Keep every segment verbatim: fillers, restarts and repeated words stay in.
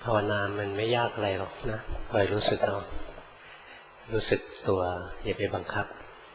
ภาวนามันไม่ยากอะไรหรอกนะคอยรู้สึกเอารู้สึกตัวอย่าไปบังคับ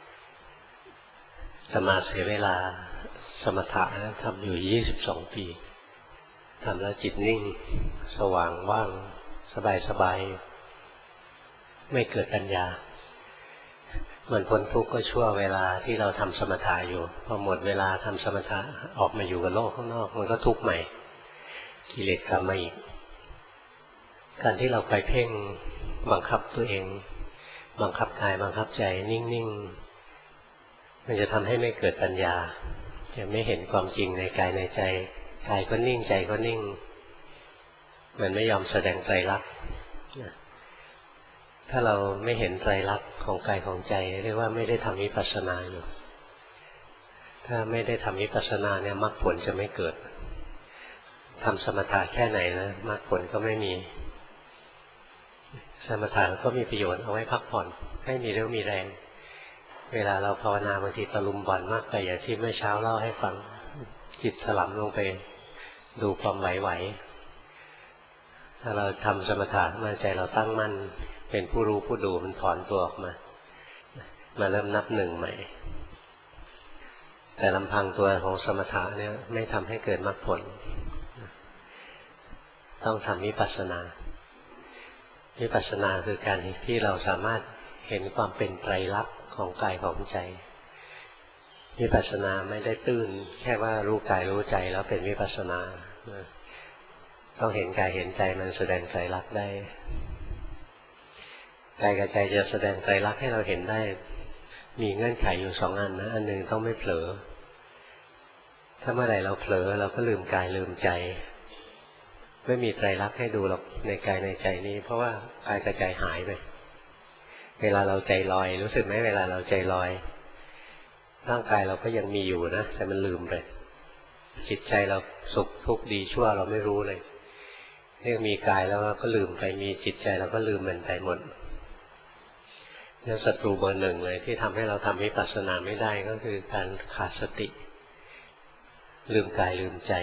สมาเสียเวลาสมถะนะทำอยู่ยี่สิบสองปีทำแล้วจิตนิ่งสว่างว่างสบายสบายไม่เกิดปัญญามันพ้นทุกข์ก็ชั่วเวลาที่เราทำสมถะอยู่พอหมดเวลาทำสมถะออกมาอยู่กับโลกข้างนอกมันก็ทุกข์ใหม่กิเลสกลับมาอีกการที่เราไปเพ่งบังคับตัวเองบังคับกายบังคับใจนิ่งๆมันจะทำให้ไม่เกิดปัญญาจะไม่เห็นความจริงในกายในใจกายก็นิ่งใจก็นิ่งมันไม่ยอมแสดงไตรลักษณ์ถ้าเราไม่เห็นไตรลักษณ์ของกายของใจเรียกว่าไม่ได้ทำวิปัสสนาอยู่ถ้าไม่ได้ทำวิปัสสนาเนี่ยมรรคผลจะไม่เกิดทำสมถะแค่ไหนนะมรรคผลก็ไม่มีสมถะก็มีประโยชน์เอาไว้พักผ่อนให้มีเรี่ยวมีแรงเวลาเราภาวนาบางทีตะลุมบอลมากไปอย่างที่เมื่อเช้าเล่าให้ฟังจิตสลับลงไปดูความไหวๆถ้าเราทำสมถะมาใจเราตั้งมั่นเป็นผู้รู้ผู้ดูมันถอนตัวออกมามาเริ่มนับหนึ่งใหม่แต่ลำพังตัวของสมถะเนี่ยไม่ทำให้เกิดมรรคผลต้องทำวิปัสสนาวิปัสสนาคือการที่เราสามารถเห็นความเป็นไตรลักษณ์ของกายของใจวิปัสสนาไม่ได้ตื้นแค่ว่ารู้กายรู้ใจแล้วเป็นวิปัสสนาต้องเห็นกายเห็นใจมันแสดงไตรลักษณ์ได้กายกับใจจะแสดงไตรลักษณ์ให้เราเห็นได้มีเงื่อนไขอยู่สองอันนะอันหนึ่งต้องไม่เผลอถ้าเมื่อไหร่เราเผลอเราก็ลืมกายลืมใจไม่มีไตรลักษณ์ให้ดูหรอกในกายในใจนี้เพราะว่ากายกับใจหายไปเวลาเราใจลอยรู้สึกไหมเวลาเราใจลอยร่างกายเราก็ยังมีอยู่นะแต่มันลืมไปจิตใจเราสุขทุกข์ดีชั่วเราไม่รู้เลยเรียกมีกายแล้วก็ลืมไปมีจิตใจเราก็ลืมมันไปหมดนี่ศัตรูเบอร์หนึ่งเลยที่ทำให้เราทำวิปัสสนาไม่ได้ก็คือการขาดสติลืมกายลืมใจ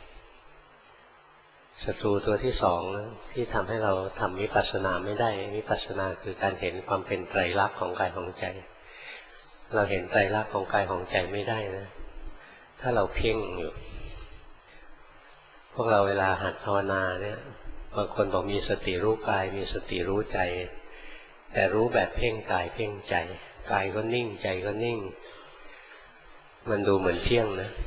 ศัตรูตัวที่สองที่ทำให้เราทำวิปัสสนาไม่ได้วิปัสสนาคือการเห็นความเป็นไตรลักษณ์ของกายของใจเราเห็นไตรลักษณ์ของกายของใจไม่ได้นะถ้าเราเพ่งอยู่พวกเราเวลาหัดภาวนาเนี่ยบางคนบอกมีสติรู้กายมีสติรู้ใจแต่รู้แบบเพ่งกายเพ่งใจกายก็นิ่งใจก็นิ่งมันดูเหมือนเที่ยงนะ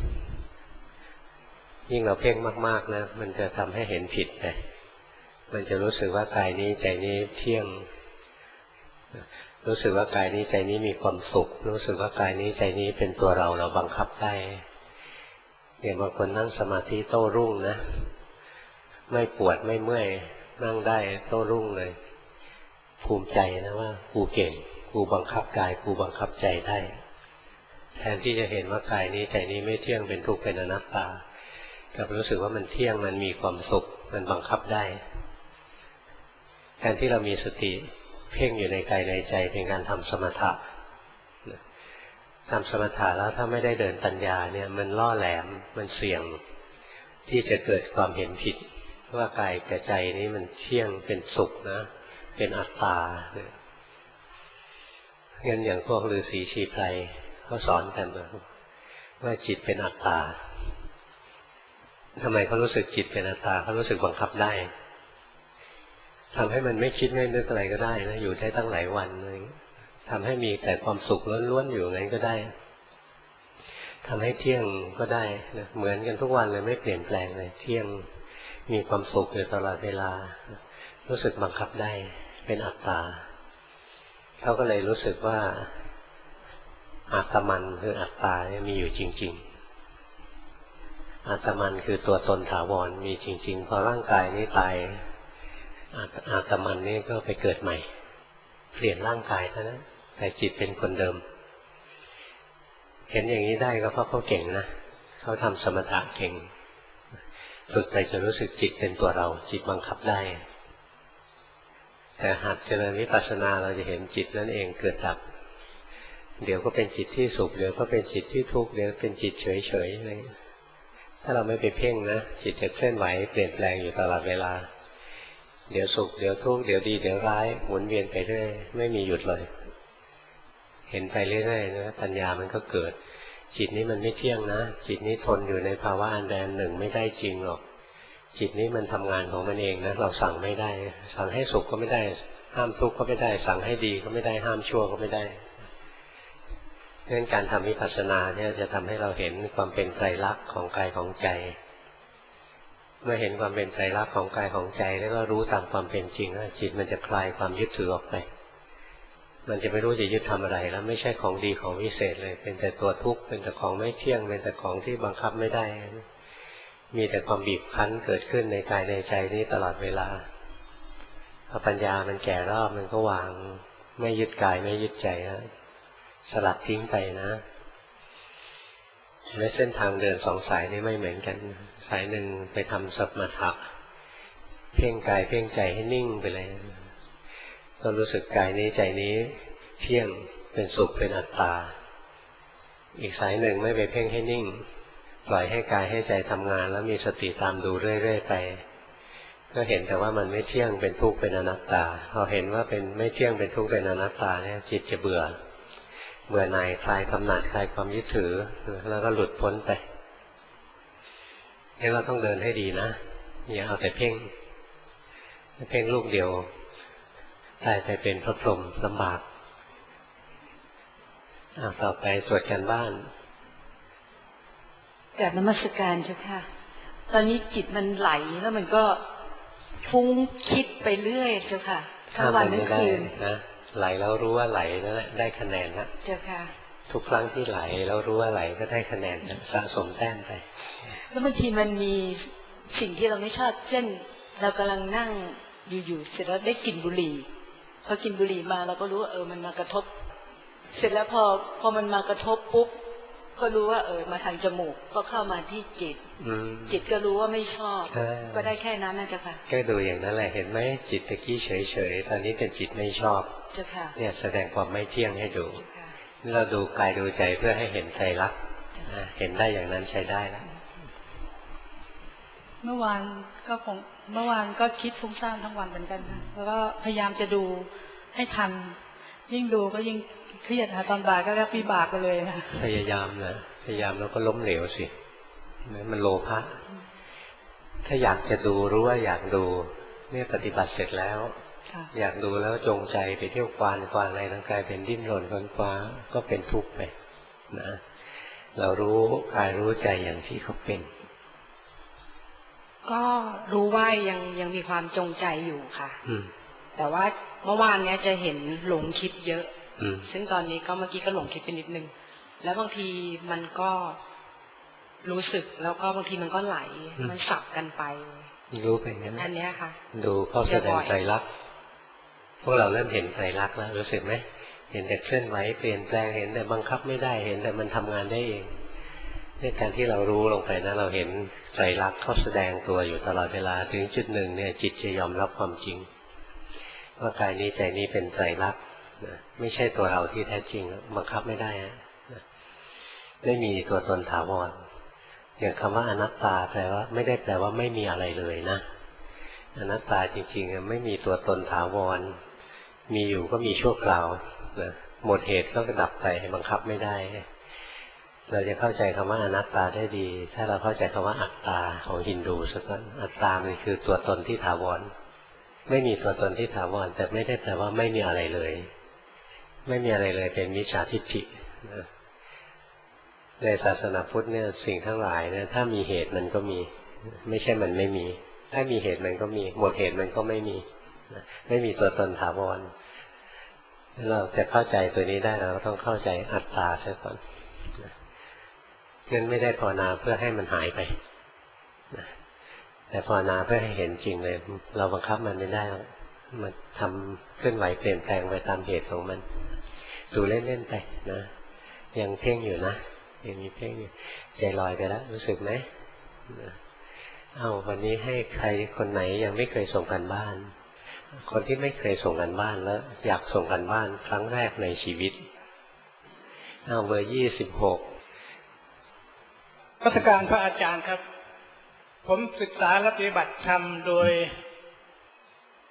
ยิ่งเราเพ่งมากๆนะมันจะทำให้เห็นผิดไปมันจะรู้สึกว่ากายนี้ใจนี้เที่ยงรู้สึกว่ากายนี้ใจนี้มีความสุขรู้สึกว่ากายนี้ใจนี้เป็นตัวเราเราบังคับได้อย่างบางคนนั่งสมาธิโต้รุ่งนะไม่ปวดไม่เมื่อยนั่งได้โต้รุ่งเลยภูมิใจนะว่ากูเก่งกูบังคับกายกูบังคับใจได้แทนที่จะเห็นว่ากายนี้ใจนี้ไม่เที่ยงเป็นทุกข์เป็นอนัตตากับรู้สึกว่ามันเที่ยงมันมีความสุขมันบังคับได้การที่เรามีสติเพ่งอยู่ในกายในใจเป็นการทำสมถะทำสมถะแล้วถ้าไม่ได้เดินปัญญาเนี่ยมันล่อแหลมมันเสี่ยงที่จะเกิดความเห็นผิดว่ากายกับใจนี้มันเที่ยงเป็นสุขนะเป็นอัตตางั้นอย่างพวกฤาษีชีไพรเขาสอนกันว่าจิตเป็นอัตตาทำไมเขารู้สึกจิตเป็นอัตตาเขารู้สึกบังคับได้ทำให้มันไม่คิดไม่นึกอะไรก็ได้นะอยู่ได้ตั้งหลายวันเลยทำให้มีแต่ความสุขล้วนๆอยู่งั้นก็ได้ทำให้เที่ยงก็ได้นะเหมือนกันทุกวันเลยไม่เปลี่ยนแปลงเลยเที่ยงมีความสุขอยู่ตลอดเวลารู้สึกบังคับได้เป็นอัตตาเขาก็เลยรู้สึกว่าอาตมันคืออัตตาเนี่ยมีอยู่จริงๆอาตมันคือตัวตนถาวรมีจริงๆพอร่างกายนี้ตายอาตมันนี่ก็ไปเกิดใหม่เปลี่ยนร่างกายเท่านั้นแต่จิตเป็นคนเดิมเห็นอย่างนี้ได้ก็เพราะเขาเก่งนะเขาทำสมถะเก่งฝึกไปจะรู้สึกจิตเป็นตัวเราจิตบังคับได้แต่หากเจริญวิปัสสนาเราจะเห็นจิตนั่นเองเกิดดับเดี๋ยวก็เป็นจิตที่สุขเดี๋ยวก็เป็นจิตที่ทุกข์เดี๋ยวเป็นจิตเฉยๆอะไรถ้าเราไม่ไปเพ่งนะจิตจะเคลื่อนไหวเปลี่ยนแปลงอยู่ตลอดเวลาเดี๋ยวสุขเดี๋ยวทุกข์เดี๋ยวดีเดี๋ยวร้ายหมุนเวียนไปเรื่อยไม่มีหยุดเลยเห็นไปเรื่อยๆนะปัญญามันก็เกิดจิตนี้มันไม่เที่ยงนะจิตนี้ทนอยู่ในภาวะอันใดอันหนึ่งไม่ได้จริงหรอกจิตนี้มันทำงานของมันเองนะเราสั่งไม่ได้สั่งให้สุขก็ไม่ได้ห้ามทุกข์ก็ไม่ได้สั่งให้ดีก็ไม่ได้ห้ามชั่วก็ไม่ได้เพราะฉะนั้นการทำวิปัสสนาเนี่ยจะทำให้เราเห็นความเป็นไตรลักษณ์ของกายของใจเมื่อเห็นความเป็นไตรลักษณ์ของกายของใจแล้วก็รู้ตามความเป็นจริงว่าจิตมันจะคลายความยึดถือออกไปมันจะไม่รู้จะยึดทำอะไรแล้วไม่ใช่ของดีของวิเศษเลยเป็นแต่ตัวทุกข์เป็นแต่ของไม่เที่ยงเป็นแต่ของที่บังคับไม่ได้มีแต่ความบีบคั้นเกิดขึ้นในกายในใจนี้ตลอดเวลาพอปัญญามันแก่รอบมันก็วางไม่ยึดกายไม่ยึดใจนะสลัดทิ้งไปนะและเส้นทางเดินสองสายนี้ไม่เหมือนกันสายหนึ่งไปทำสมถะเพ่งกายเพ่งใจให้นิ่งไปเลยก็รู้สึกกายนี้ใจนี้เที่ยงเป็นสุขเป็นอัตตาอีกสายหนึ่งไม่ไปเพ่งให้นิ่งปล่อยให้กายให้ใจทำงานแล้วมีสติตามดูเรื่อยๆไปก็เห็นแต่ว่ามันไม่เที่ยงเป็นทุกข์เป็นอนัตตาพอเห็นว่าเป็นไม่เที่ยงเป็นทุกข์เป็นอนัตตาเนี่ยจิตจะเบื่อเบื่อหน่ายคลายกำหนัดคลายความยึดถือแล้วก็หลุดพ้นไปนี่เราต้องเดินให้ดีนะอย่าเอาแต่เพ่งเพ่งลูกเดียวตายไปเป็นพระพรหมลำบากต่อไปตรวจการบ้านกราบนมัสการเจ้าค่ะตอนนี้จิตมันไหลแล้วมันก็ฟุ้งคิดไปเรื่อยเจ้าค่ะทั้งวันทั้งคืนนะไหลแล้วรู้ว่าไหลนั่นแหละได้คะแนนละเจ้าค่ะทุกครั้งที่ไหลแล้วรู้ว่าไหลก็ได้คะแนนสะสมแต้มไปแล้วบางทีมันมีสิ่งที่เราไม่ชอบเช่นเรากำลังนั่งอยู่ๆเสร็จแล้วได้กลิ่นบุหรี่พอกินบุหรี่มาเราก็รู้ว่าเออมันมากระทบเสร็จแล้วพอพอมันมากระทบปุ๊บก็รู้ว่าเออมาทางจมูกก็เข้ามาที่จิตจิตก็รู้ว่าไม่ชอบก็ได้แค่นั้นนะเจ้าค่ะก็ดูอย่างนั้นแหละเห็นไหมจิตตะกี้เฉยๆตอนนี้เป็นจิตไม่ชอบเจ้าค่ะเนี่ยแสดงความไม่เที่ยงให้ดูเราดูกายดูใจเพื่อให้เห็นไตรลักษณ์เห็นได้อย่างนั้นใช้ได้แล้วเมื่อวานก็คงเมื่อวานก็คิดฟุ้งซ่านทั้งวันเหมือนกันค่ะแล้วก็พยายามจะดูให้ทันยิ่งดูก็ยิ่งเครียดค่ะตอนบ่ายก็เรียกวิบากไปเลยค่ะพยายามนะพยายามแล้วก็ล้มเหลวสิมันโลภะถ้าอยากจะดูรู้ว่าอยากดูเนี่ยปฏิบัติเสร็จแล้วอยากดูแล้วจงใจไปเที่ยวควานควานอะไรทั้งกายเป็นดิ้นรนควนคว้าก็เป็นทุกข์ไปนะเรารู้กายรู้ใจอย่างที่เขาเป็นก็รู้ว่ายังยังมีความจงใจอยู่ค่ะแต่ว่าเมื่อวานเนี้ยจะเห็นหลงคิดเยอะซึ่งตอนนี้ก็เมื่อกี้ก็หลงคิดไปนิดนึงแล้วบางทีมันก็รู้สึกแล้วก็บางทีมันก็ไหลมันสับกันไปรู้ไปงั้นอันนี้ค่ะดูเข้าแสดงไตรลักษณ์พวกเราเริ่มเห็นไตรลักษณ์แล้วรู้สึกไหมเห็นแต่เคลื่อนไหวเปลี่ยนแปลงเห็นแต่บังคับไม่ได้เห็นแต่มันทำงานได้เองในการที่เรารู้ลงไปนะเราเห็นไตรลักษณ์เขาแสดงตัวอยู่ตลอดเวลาถึงจุดหนึ่งเนี่ยจิตจะยอมรับความจริงว่ากายนี้ใจนี้เป็นไตรลักษณ์ไม่ใช่ตัวเราที่แท้จริงบังคับไม่ได้นะไม่มีตัวตนถาวรอย่างคำว่าอนัตตาแปลว่าไม่ได้แปลว่าไม่มีอะไรเลยนะอนัตตาจริงๆไม่มีตัวตนถาวรมีอยู่ก็มีชั่วคราวนะหมดเหตุก็ดับไปบังคับไม่ได้เราจะเข้าใจคำว่าอนัตตาได้ดีถ้าเราเข้าใจคำว่าอัตตาของฮินดูสักวันอัตตามันคือตัวตนที่ถาวรไม่มีตัวตนที่ถาวรแต่ไม่ได้แปลว่าไม่มีอะไรเลยไม่มีอะไรเลยเป็นมิจฉาทิฏฐิในศาสนาพุทธเนี่ยสิ่งทั้งหลายเนี่ยถ้ามีเหตุมันก็มีไม่ใช่มันไม่มีถ้ามีเหตุมันก็มีหมดเหตุมันก็ไม่มีไม่มีตัวตนถาวรเราจะเข้าใจตัวนี้ได้เราต้องเข้าใจอัตตาซะก่อนงั้นไม่ได้ภาวนาเพื่อให้มันหายไปแต่ภาวนาเพื่อให้เห็นจริงเลยเราบังคับมันไม่ได้มันทำเคลื่อนไหวเปลี่ยนแปลงไปตามเหตุของมันดูเล่นๆไปนะยังเพ่งอยู่นะยังมีเพ่งอยู่ใจลอยไปแล้วรู้สึกไหมเอ้าวันนี้ให้ใครคนไหนยังไม่เคยส่งกันบ้านคนที่ไม่เคยส่งกันบ้านแล้วอยากส่งกันบ้านครั้งแรกในชีวิตเอาเบอร์ยี่สิบหกราชการพระอาจารย์ครับผมศึกษาและปฏิบัติธรรมโดย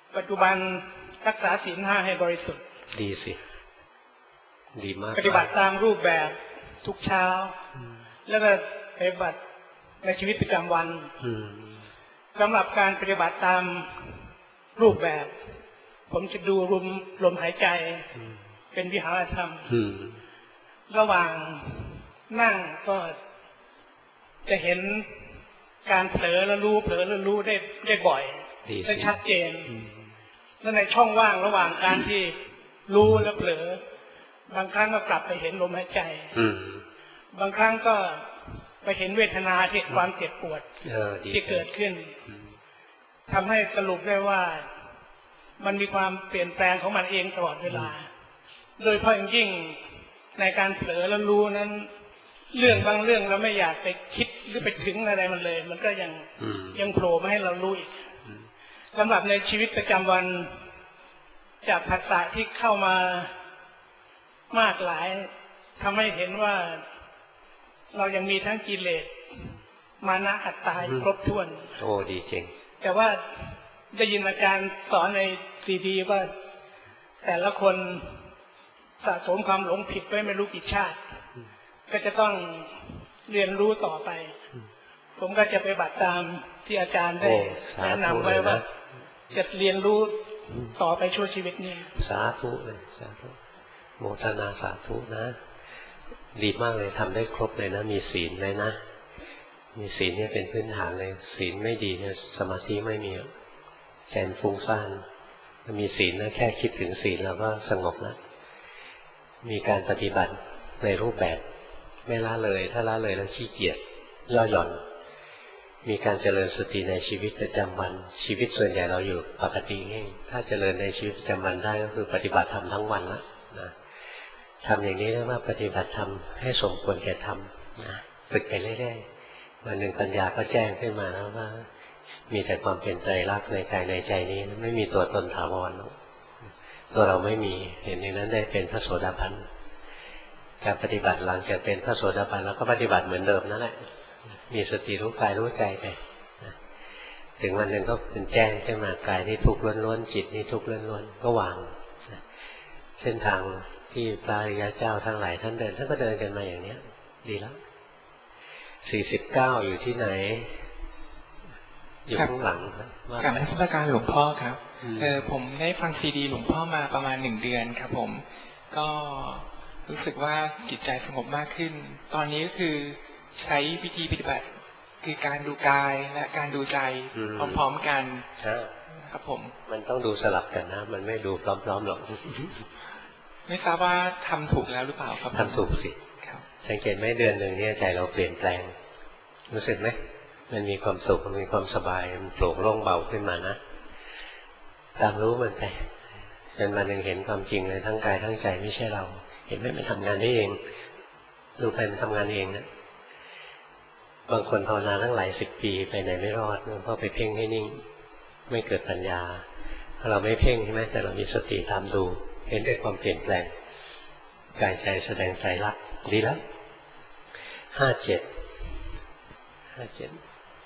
ปัจจุบันรักษาศีลห้าให้บริสุทธิ์ดีสิดีมากปฏิบัติตามรูปแบบทุกเช้าแล้วก็ปฏิบัติในชีวิตประจำวันสำหรับการปฏิบัติตามรูปแบบผมจะดูลมลมหายใจเป็นวิหารธรรมระหว่างนั่งก็จะเห็นการเผลอแล้วรู้เผลอแล้วรู้ได้ได้บ่อยได้ชัดเจนแล้วในช่องว่างระหว่างการที่รู้และเผลอบางครั้งก็กลับไปเห็นลมหายใจบางครั้งก็ไปเห็นเวทนาที่ความเจ็บปวดที่เกิดขึ้นทำให้สรุปได้ว่ามันมีความเปลี่ยนแปลงของมันเองตลอดเวลาโดยเฉพาะอย่างยิ่งในการเผลอแล้วรู้นั้นเรื่องบางเรื่องเราไม่อยากไปคิดหรือไปถึงอะไรมันเลยมันก็ยังยังโผล่มาให้เรารู้อีกสำหรับในชีวิตประจำวันจากภาษาที่เข้ามามากหลายทำให้เห็นว่าเรายังมีทั้งกิเลสมานะอัตตาครบถ้วนโอ้ดีจริงแต่ว่าได้ยินอาจารย์สอนในซีดีว่าแต่ละคนสะสมความหลงผิดไว้ไม่รู้กี่ชาติก็จะต้องเรียนรู้ต่อไปผมก็จะไปบัติตามที่อาจารย์ได้แนะนำไว้ว่าจะเรียนรู้ต่อไปชั่วชีวิตนี้สาธุเลยสาธุโมทนาสาธุนะดีมากเลยทำได้ครบเลยนะมีศีลเลยนะมีศีลเนี่ยเป็นพื้นฐานเลยศีลไม่ดีเนี่ยสมาธิไม่มีแสนฟุ้งซ่านมีศีลนะแค่คิดถึงศีลแล้วก็สงบแล้วมีการปฏิบัติในรูปแบบไม่ละเลยถ้าละเลยแล้วขี้เกียจย่อหย่อนมีการเจริญสติในชีวิตประจำวันชีวิตส่วนใหญ่เราอยู่ปกติง่ายถ้าเจริญในชีวิตประจำวันได้ก็คือปฏิบัติธรรมทั้งวันละนะทำอย่างนี้เรียกว่าปฏิบัติธรรมให้สมควรแก่ธรรมนะฝึกไปเรื่อยๆวันหนึ่งปัญญาก็แจ้งขึ้นมาแล้วว่ามีแต่ความเป็นใจรักในกายในใจนี้ไม่มีตัวตนถาวรตัวเราไม่มีเห็นอย่างนั้นได้เป็นพระโสดาบันการปฏิบัติหลังจากเป็นพระโสดาบันแล้วก็ปฏิบัติเหมือนเดิมนั่นแหละมีสติรู้กายรู้ใจไปถึงวันหนึ่งก็เป็นแจ้งขึ้นมากายนี่ทุกข์ล้วนๆจิตนี่ทุกข์ล้วนๆก็วางเส้นทางที่พระอริยเจ้าทั้งหลายท่านเดินท่านก็เดินกันมาอย่างนี้ดีแล้วสี่สิบเก้าอยู่ที่ไหนอยู่ข้างหลังกราบนมัสการหลวงพ่อครับเออผมได้ฟังซีดีหลวงพ่อมาประมาณหนึ่งเดือนครับผมก็รู้สึกว่าจิตใจสงบมากขึ้นตอนนี้ก็คือใช้วิธีปฏิบัติคือการดูกายและการดูใจพร้อมๆกันครับผมมันต้องดูสลับกันนะมันไม่ดูพร้อมๆหรอกไม่ทราบว่าทำถูกแล้วหรือเปล่าครับทำถูกสิสังเกตไหมเดือนหนึ่งเนี่ยใจเราเปลี่ยนแปลงรู้สึกไหมมันมีความสุขมันมีความสบายมันโปร่งโล่งเบาขึ้นมานะตามรู้มันไปจนวันหนึ่งเห็นความจริงเลยทั้งกายทั้งใจไม่ใช่เราเห็นไหมมันทำงานได้เองดูไปมันทำงานเองนะบางคนภาวนาตั้งหลายสิบปีไปไหนไม่รอดเพราะไปเพ่งให้นิ่งไม่เกิดปัญญาถ้าเราไม่เพ่งใช่ไหมแต่เรามีสติตามดูเห็นด้วยความเปลี่ยนแปลงกายใจแสดงใจรักดีแล้วห้าเจ็ดห้าเจ็ด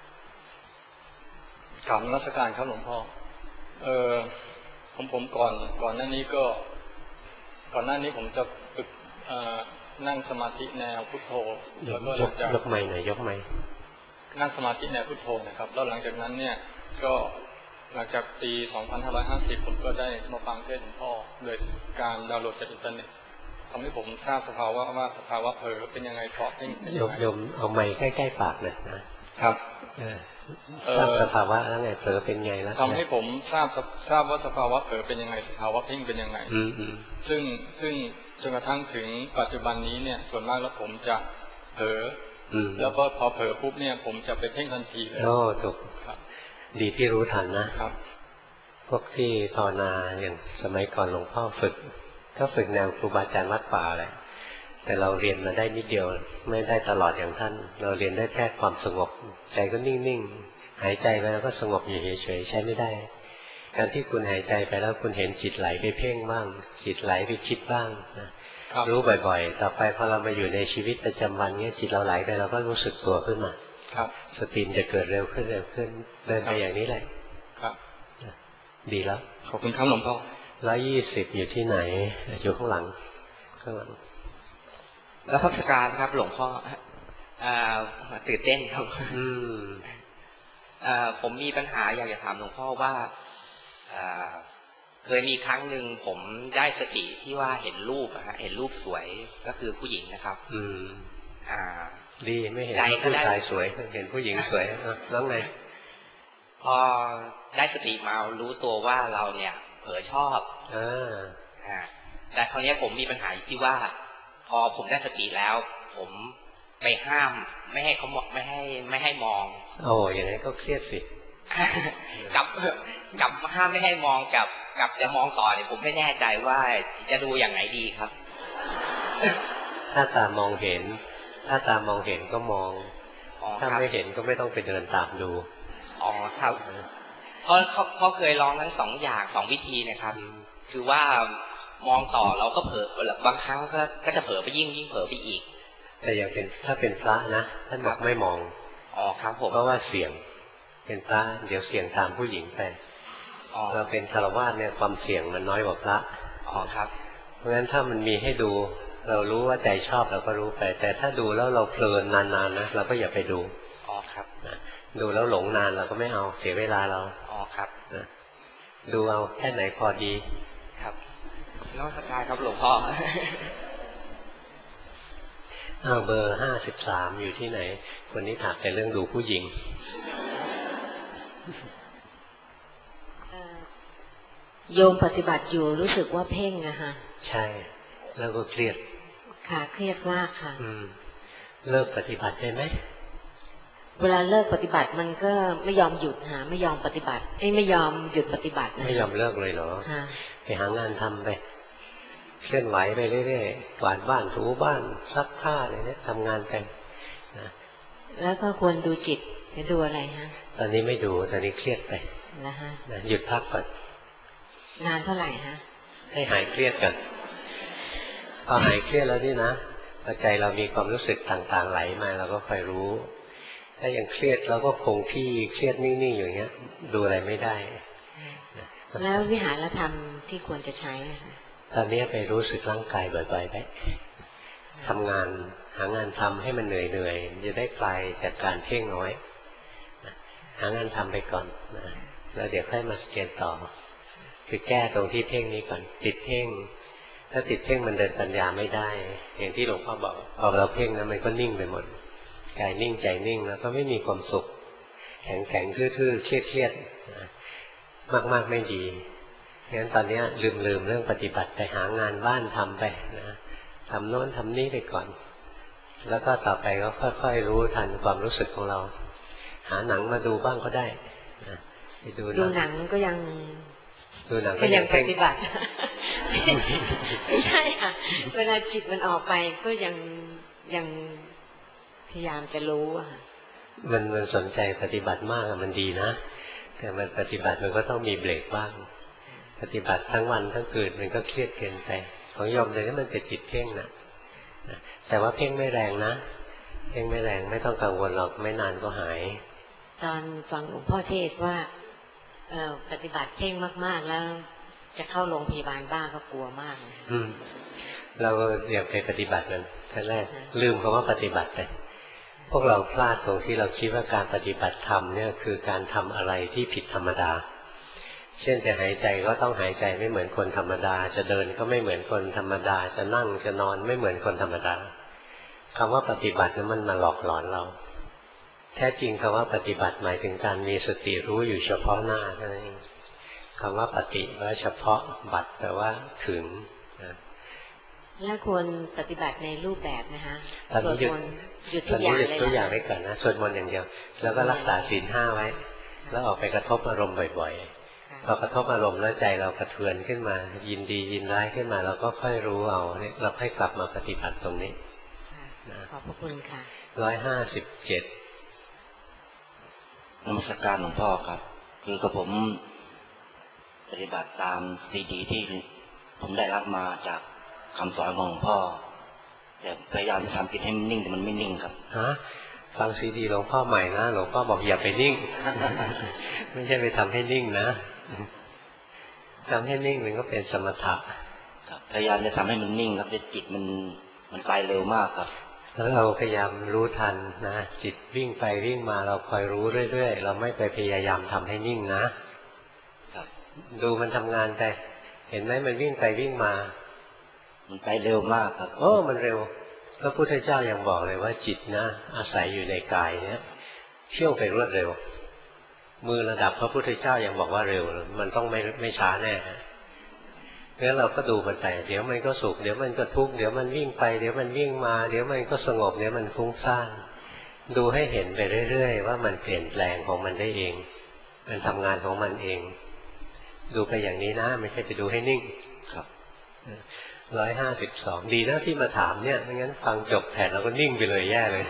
กราบนมัสการครับหลวงพ่อเออผมผมก่อนก่อนหน้านี้ก็ก่อนหน้านี้ผมจะฝึกนั่งสมาธิแนวพุทโธแล้วก็หลังจากยกไม้หน่อยยกไม้นั่งสมาธิแนวพุทโธนะครับแล้วหลังจากนั้นเนี่ยก็หลังจากปีสองพันห้าร้อยห้าสิบผมก็ได้มาฟังเทศน์หลวงพ่อโดยการดาวน์โหลดจากอินเทอร์เน็ตทำให้ผมทราบสภาวะว่าสภาวะเผลอเป็นยังไงเพราะเป็นยังไงโยมเอาไม้ใกล้ๆปากเลยนะครับทราบสภาวะแล้วไงเผลอเป็นไงแล้วทำให้ผมทราบทราบว่าสภาวะเผลอเป็นยังไงสภาวะเพ่งเป็นยังไงซึ่งซึ่งจนกระทั่งถึงปัจจุบันนี้เนี่ยส่วนมากแล้วผมจะเผลอแล้วก็พอเผลอปุ๊บเนี่ยผมจะไปเพ่งทันทีเลยโอ้ถูกดีที่รู้ทันนะครับพวกที่ภาวนาอย่างสมัยก่อนหลวงพ่อฝึกก็ฝึกแนวครูบาอาจารย์วัดป่าแหละแต่เราเรียนมาได้นิดเดียวไม่ได้ตลอดอย่างท่านเราเรียนได้แค่ความสงบใจก็นิ่งๆหายใจไปแล้วก็สงบอยู่เฉยๆใช้ไม่ได้การที่คุณหายใจไปแล้วคุณเห็นจิตไหลไปเพ่งบ้างจิตไหลไปคิดบ้างนะรู้บ่อยๆต่อไปพอเรามาอยู่ในชีวิตประจำวันเนี้ยจิตเราไหลไปเราก็รู้สึกตัวขึ้นมาครับสติจะเกิดเร็วขึ้นเร็วขึ้นเดินไปอย่างนี้แหละครับดีแล้วขอบคุณครับหลวงพ่อร้อยยี่สิบอยู่ที่ไหนอยู่ข้างหลังข้างหลังแล้วพักการครับหลวงพ่ออ่าตื่นเต้นครับอืมอ่าผมมีปัญหาอยากจะถามหลวงพ่อว่าอ่าเคยมีครั้งหนึ่งผมได้สติที่ว่าเห็นรูปนะฮะเห็นรูปสวยก็คือผู้หญิงนะครับอืมอ่าดีไม่เห็นผู้ชายสวยเห็นผู้หญิงสวยแล้วไงพอได้สติมารู้ตัวว่าเราเนี่ยเผลอชอบอ่าอ่าแต่คราวนี้ผมมีปัญหาที่ว่าพอผมได้สติแล้วผมไปห้ามไม่ให้เขาไม่ให้ไม่ให้มองโอ้อย่างนี้ก็เครียดสิกับกับห้ามไม่ให้มองกับกับจะมองต่อเนี่ยผมไม่แน่ใจว่าจะดูอย่างไหนดีครับถ้าตามองเห็นถ้าตามองเห็นก็มองถ้าไม่เห็นก็ไม่ต้องไปเดินตามดูอ๋อครับเพราะเขาเขาเคยลองทั้งสองอย่างสองวิธีนะครับคือว่ามองต่อเราก็เผลอบางครั้งก็ก็จะเผลอไปยิ่งยิ่งเผลอไปอีกแต่อย่างเป็นถ้าเป็นพระนะท่านบอกไม่มองอ๋อครับผมเพราะว่าเสี่ยงเป็นพระเดี๋ยวเสี่ยงตามผู้หญิงไปเราเป็นฆราวาสเนี่ยความเสี่ยงมันน้อยกว่าพระอ๋อครับเพราะฉะนั้นถ้ามันมีให้ดูเรารู้ว่าใจชอบเราก็รู้ไปแต่ถ้าดูแล้วเราเพลินนานๆนะเราก็อย่าไปดูอ๋อครับนะดูแล้วหลงนานเราก็ไม่เอาเสียเวลาเราอ๋อครับนะดูเอาแค่ไหนพอดีครับนอกจากการครับหลวงพ่ออ้าวเบอร์ห้าสิบสามอยู่ที่ไหนคนนี้ถามแต่เรื่องดูผู้หญิงโยมปฏิบัติอยู่รู้สึกว่าเพ่งนะคะใช่แล้วก็เครียดค่ะเครียดมากค่ะอืมเลิกปฏิบัติได้ไหมเวลาเลิกปฏิบัติมันก็ไม่ยอมหยุดหาไม่ยอมปฏิบัติไม่ยอมหยุดปฏิบัติไม่ยอมเลิกเลยเหรอไปหางานทำไปเคลื่อนไหวไปเรื่อยๆกวาดบ้านถูบ้านซักผ้าอะไรเนี่ยทำงานไปนะแล้วก็ควรดูจิตจะดูอะไรฮะตอนนี้ไม่ดูตอนนี้เครียดไปนะฮะหยุดพักก่อนนานเท่าไหร่ฮะให้หายเครียดก่อนพอหายเครียดแล้วนี่นะพอใจเรามีความรู้สึกต่างๆไหลมาเราก็ค่อยรู้ถ้ายังเครียดเราก็คงที่เครียดนิ่งๆอย่างเงี้ยดูอะไรไม่ได้แล้ววิหารธรรมที่ควรจะใช้ตอนนี้ไปรู้สึกร่างกายบ่อยๆไปทำงานหางานทำให้มันเหนื่อยๆจะได้คลายจากการเพ่งน้อยหางานทำไปก่อนนะแล้วเดี๋ยวค่อยมาสเกนต่อคือแก้ตรงที่เพ่งนี้ก่อนติดเพ่งถ้าติดเพ่งมันเดินปัญญาไม่ได้อย่างที่หลวงพ่อบอกพอเราเพ่งนะมันก็นิ่งไปหมดกายนิ่งใจนิ่งแล้วก็ไม่มีความสุขแข็งแข็งทื่อๆเครียดเครียดมากๆไม่ดีงั้นตอนนี้ลืมๆเรื่องปฏิบัติไปหางานบ้านทำไปนะทำโน้นทำนี้ไปก่อนแล้วก็ต่อไปก็ค่อยๆรู้ทันความรู้สึกของเราหาหนังมาดูบ้างก็ได้นะไปดูดูหนังก็ยังดูหนังก็ยังปฏิบัติไม่ใช่ค่ะเวลาจิตมันออกไปก็ยังยังพยายามจะรู้อ่ะมันมันสนใจปฏิบัติมากมันดีนะแต่มันปฏิบัติมันก็ต้องมีเบรกบ้างปฏิบัติทั้งวันทั้งคืนมันก็เครียดเกินไปของโยมเลยนี่มันเป็นจิตเพ่งนะแต่ว่าเพ่งไม่แรงนะเพ่งไม่แรงไม่ต้องกังวลหรอกไม่นานก็หายตอนฟังหลวงพ่อเทศว่าเออปฏิบัติเพ่งมากๆแล้วจะเข้าโรงพยาบาลบ้าก็กลัวมากอืมเราอยากไปปฏิบัติมันท่านแรกลืมคำว่าปฏิบัติไปพวกเราพลาดตรงที่เราคิดว่าการปฏิบัติธรรมเนี่ยคือการทำอะไรที่ผิดธรรมดาเช่นจะหายใจก็ต้องหายใจไม่เหมือนคนธรรมดาจะเดินก็ไม่เหมือนคนธรรมดาจะนั่งจะนอนไม่เหมือนคนธรรมดาคำว่าปฏิบัตินั้นมันมาหลอกหลอนเราแท้จริงคำว่าปฏิบัติหมายถึงการมีสติรู้อยู่เฉพาะหน้าเท่านั้นเองคำว่าปฏิแปลว่าเฉพาะบัติแปลว่าถึงนะแล้วควรปฏิบัติในรูปแบบนะคะตอนนี้หยุดหยุดทุกอย่างเลยทุกอย่างไว้ก่อนนะสวดมนต์อย่างเดียวแล้วก็รักษาศีลห้าไว้แล้วออกไปกระทบอารมณ์บ่อยๆพอกระทบอารมณ์แล้วใจเรากระเทือนขึ้นมายินดียินร้ายขึ้นมาเราก็ค่อยรู้เอาเนี่ยเราค่อยกลับมาปฏิบัติตรงนี้ขอบพระคุณค่ะร้อยห้าสิบเจ็ดนมัสการหลวงพ่อครับคือกับผมปฏิบัติตามซีดีที่ผมได้รับมาจากคำสอนของหลวงพ่อแต่พยายามจะทำจิตให้มันนิ่งแต่มันไม่นิ่งครับฮะฟังซีดีหลวงพ่อใหม่นะหลวงพ่อบอกอย่าไปนิ่ง ไม่ใช่ไปทำให้นิ่งนะทำให้นิ่งมันก็เป็นสมถะพยายามจะทำให้มันนิ่งครับแต่จิตมันมันไปเร็วมากครับแล้วเราพยายามรู้ทันนะจิตวิ่งไปวิ่งมาเราคอยรู้เรื่อยๆเราไม่ไปพยายามทำให้นิ่งนะดูมันทำงานไปเห็นไหมมันวิ่งไปวิ่งมามันไปเร็วมากครับโอ้มันเร็วพระพุทธเจ้ายังบอกเลยว่าจิตนะอาศัยอยู่ในกายเนี่ยเที่ยวไปรวดเร็วมือระดับพระพุทธเจ้ายังบอกว่าเร็วมันต้องไม่ไม่ช้าแน่งั้นเราก็ดูมันไปเดี๋ยวมันก็สุขเดี๋ยวมันก็ทุกข์เดี๋ยวมันวิ่งไปเดี๋ยวมันวิ่งมาเดี๋ยวมันก็สงบเดี๋ยวมันฟุ้งซ่านดูให้เห็นไปเรื่อยๆว่ามันเปลี่ยนแปลงของมันได้เองมันทำงานของมันเองดูไปอย่างนี้นะไม่ใช่ไปดูให้นิ่งครับร้อยห้าสิบสองดีนะที่มาถามเนี่ยไม่งั้นฟังจบแผนเราก็นิ่งไปเลยแย่เลย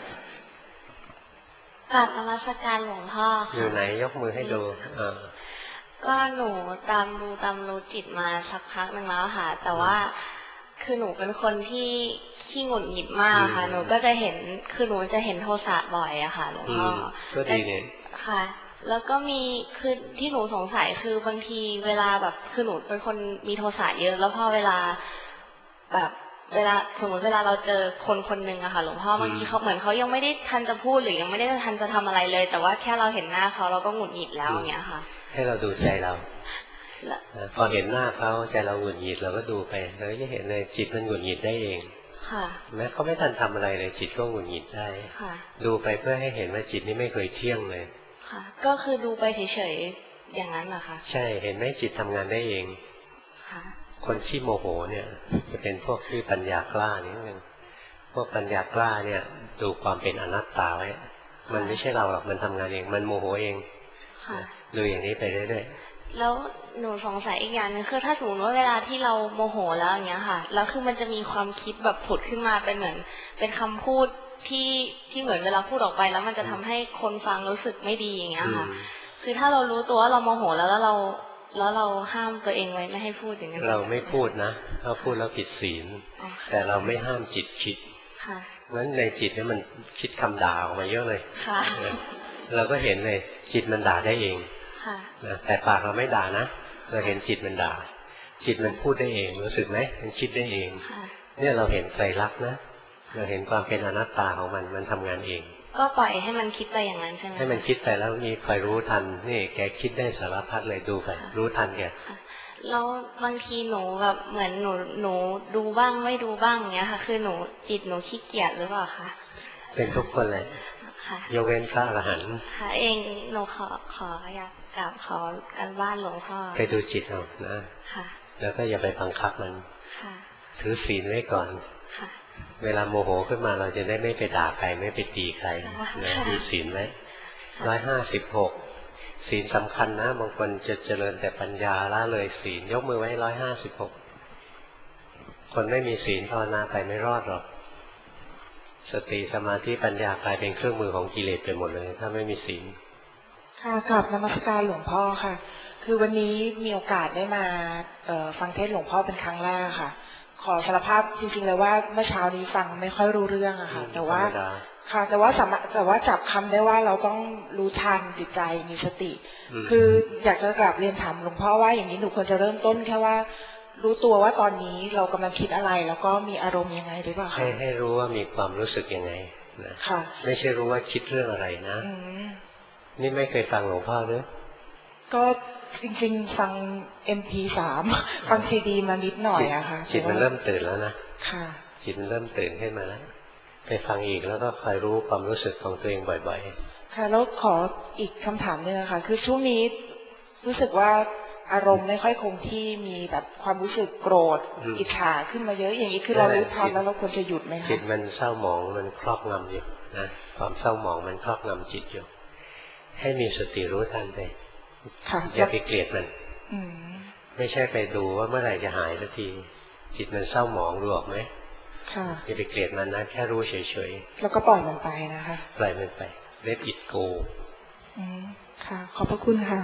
กราบนมัสการหลวงพ่ออยู่ไหนยกมือให้ดูอ่าก็หนูตามดูตามรู้จิตมาสักพักหนึ่งแล้วค่ะแต่ว่าคือหนูเป็นคนที่ขี้หงุดหงิดมากค่ะหนูก็จะเห็นคือหนูจะเห็นโทสะบ่อยอะค่ะหลวงพ่อก็ดีเนี่ยค่ะแล้วก็มีคือที่หนูสงสัยคือบางทีเวลาแบบคือหนูเป็นคนมีโทสะเยอะแล้วพอเวลาแบบเวลาสมมติเวลาเราเจอคนคนหนึ่งอะค่ะหลวงพ่อบางทีเขาเหมือนเขายังไม่ได้ทันจะพูดหรือยังไม่ได้ทันจะทำอะไรเลยแต่ว่าแค่เราเห็นหน้าเขาเราก็หงุดหงิดแล้วอย่างเงี้ยค่ะให้เราดูใจเราพอเห็นหน้าเขาใจเราหงุดหงิดเราก็ดูไปเราจะเห็นเลยจิตมันหงุดหงิดได้เองค่ะแม้เขาไม่ทันทำอะไรเลยจิตก็หงุดหงิดได้ค่ะดูไปเพื่อให้เห็นว่าจิตนี้ไม่เคยเที่ยงเลยค่ะก็คือดูไปเฉยๆอย่างนั้นเหรอคะใช่เห็นไหมจิตทำงานได้เองค่ะคนที่โมโหเนี่ยจะเป็นพวกที่ปัญญากล้านิดนึงพวกปัญญากล้าเนี่ยดูความเป็นอนัตตาไว้มันไม่ใช่เราหรอกมันทำงานเองมันโมโหเองดูอย่างนี้ไปเรื่อยๆแล้วหนูสงสัยอีกอย่างนึงคือถ้าสมมติว่าเวลาที่เราโมโหแล้วอย่างเงี้ยค่ะแล้วคือมันจะมีความคิดแบบผุดขึ้นมาเป็นเหมือนเป็นคำพูดที่ที่เหมือนเวลาพูดออกไปแล้วมันจะทำให้คนฟังรู้สึกไม่ดีอย่างเงี้ยค่ะคือถ้าเรารู้ตัวว่าเราโมโหแล้วแล้วเราแล้วเราห้ามตัวเองไว้ไม่ให้พูดอย่างนั้นเราไม่พูดนะถ้าพูดแล้วผิดศีลแต่เราไม่ห้ามจิตคิดค่ะงั้นในจิตเนี่ยมันคิดคำด่าออกมาเยอะเลยค่ะเราก็เห็นเลยจิตมันด่าได้เองค่ะนะแต่ปากเราไม่ด่านะเราเห็นจิตมันด่าจิตมันพูดได้เองรู้สึกไหมมันคิดได้เองเนี่ยเราเห็นไตรลักษณ์นะเราเห็นความเป็นอนัตตาของมันมันทำงานเองก็ปล่อยให้มันคิดไปอย่างนั้นใช่ไหมให้มันคิดไปแล้วมีคอยรู้ทันนี่แกคิดได้สารพัดเลยดูไปรู้ทันแกแล้วบางทีหนูแบบเหมือนหนูหนูดูบ้างไม่ดูบ้างเงี้ยค่ะคือหนูจิตหนูขี้เกียจหรือเปล่าคะเป็นทุกคนเลยยกเว้นพระอรหันต์ค่ะเองหนูขอขออยากกราบขอการบ้านหลวงพ่อไปดูจิตเอานะค่ะแล้วก็อย่าไปบังคับมันค่ะถือศีลไว้ก่อนค่ะเวลาโมโหขึ้นมาเราจะได้ไม่ไปด่าใครไม่ไปตีใครนะดูศีลไว้ร้อยห้าสิบหกศีลสำคัญนะบางคนจะเจริญแต่ปัญญาละเลยศีลยกมือไว้ร้อยห้าสิบหกคนไม่มีศีลภาวนาไปไม่รอดหรอกสติสมาธิปัญญากลายเป็นเครื่องมือของกิเลสไปหมดเลยถ้าไม่มีศีลค่ะกราบนมัสการหลวงพ่อค่ะคือวันนี้มีโอกาสได้มาฟังเทศหลวงพ่อเป็นครั้งแรกค่ะขอสารภาพจริงๆเลยว่าเมื่อเช้านี้ฟังไม่ค่อยรู้เรื่องอะค่ะแต่ว่าค่ะแต่ว่าสามารถแต่ว่าจับคำได้ว่าเราต้องรู้ทันจิตใจมีสติคืออยากจะกราบเรียนถามหลวงพ่อว่าอย่างนี้หนูควรจะเริ่มต้นแค่ว่ารู้ตัวว่าตอนนี้เรากำลังคิดอะไรแล้วก็มีอารมณ์ยังไงหรือเปล่าคะให้ให้รู้ว่ามีความรู้สึกยังไงนะค่ะไม่ใช่รู้ว่าคิดเรื่องอะไรนะนี่ไม่เคยฟังหลวงพ่อหรือก็จริงๆฟัง เอ็ม พี สาม ฟังซีดีมานิดหน่อยอะค่ะจิตมันเริ่มตื่นแล้วนะค่ะจิตมันเริ่มตื่นขึ้นมาแล้วไปฟังอีกแล้วก็คอยรู้ความรู้สึกของตัวเองบ่อยๆค่ะแล้วขออีกคำถามนึงค่ะคือช่วงนี้รู้สึกว่าอารมณ์ไม่ค่อยคงที่มีแบบความรู้สึกโกรธอิจฉาขึ้นมาเยอะอย่างนี้คือเรารู้ทันแล้วเราควรจะหยุดไหมคะจิตมันเศร้าหมองมันครอบงำอยู่นะความเศร้าหมองมันครอบงำจิตอยู่ให้มีสติรู้ทันไปอย่าไปเกลียดมันไม่ใช่ไปดูว่าเมื่อไหร่จะหายสักทีจิตมันเศร้าหมองรู้ออกไหมอย่าไปเกลียดมันนะแค่รู้เฉยๆแล้วก็ปล่อยมันไปนะคะปล่อยมันไปlet it go อืมค่ะขอบพระคุณค่ะ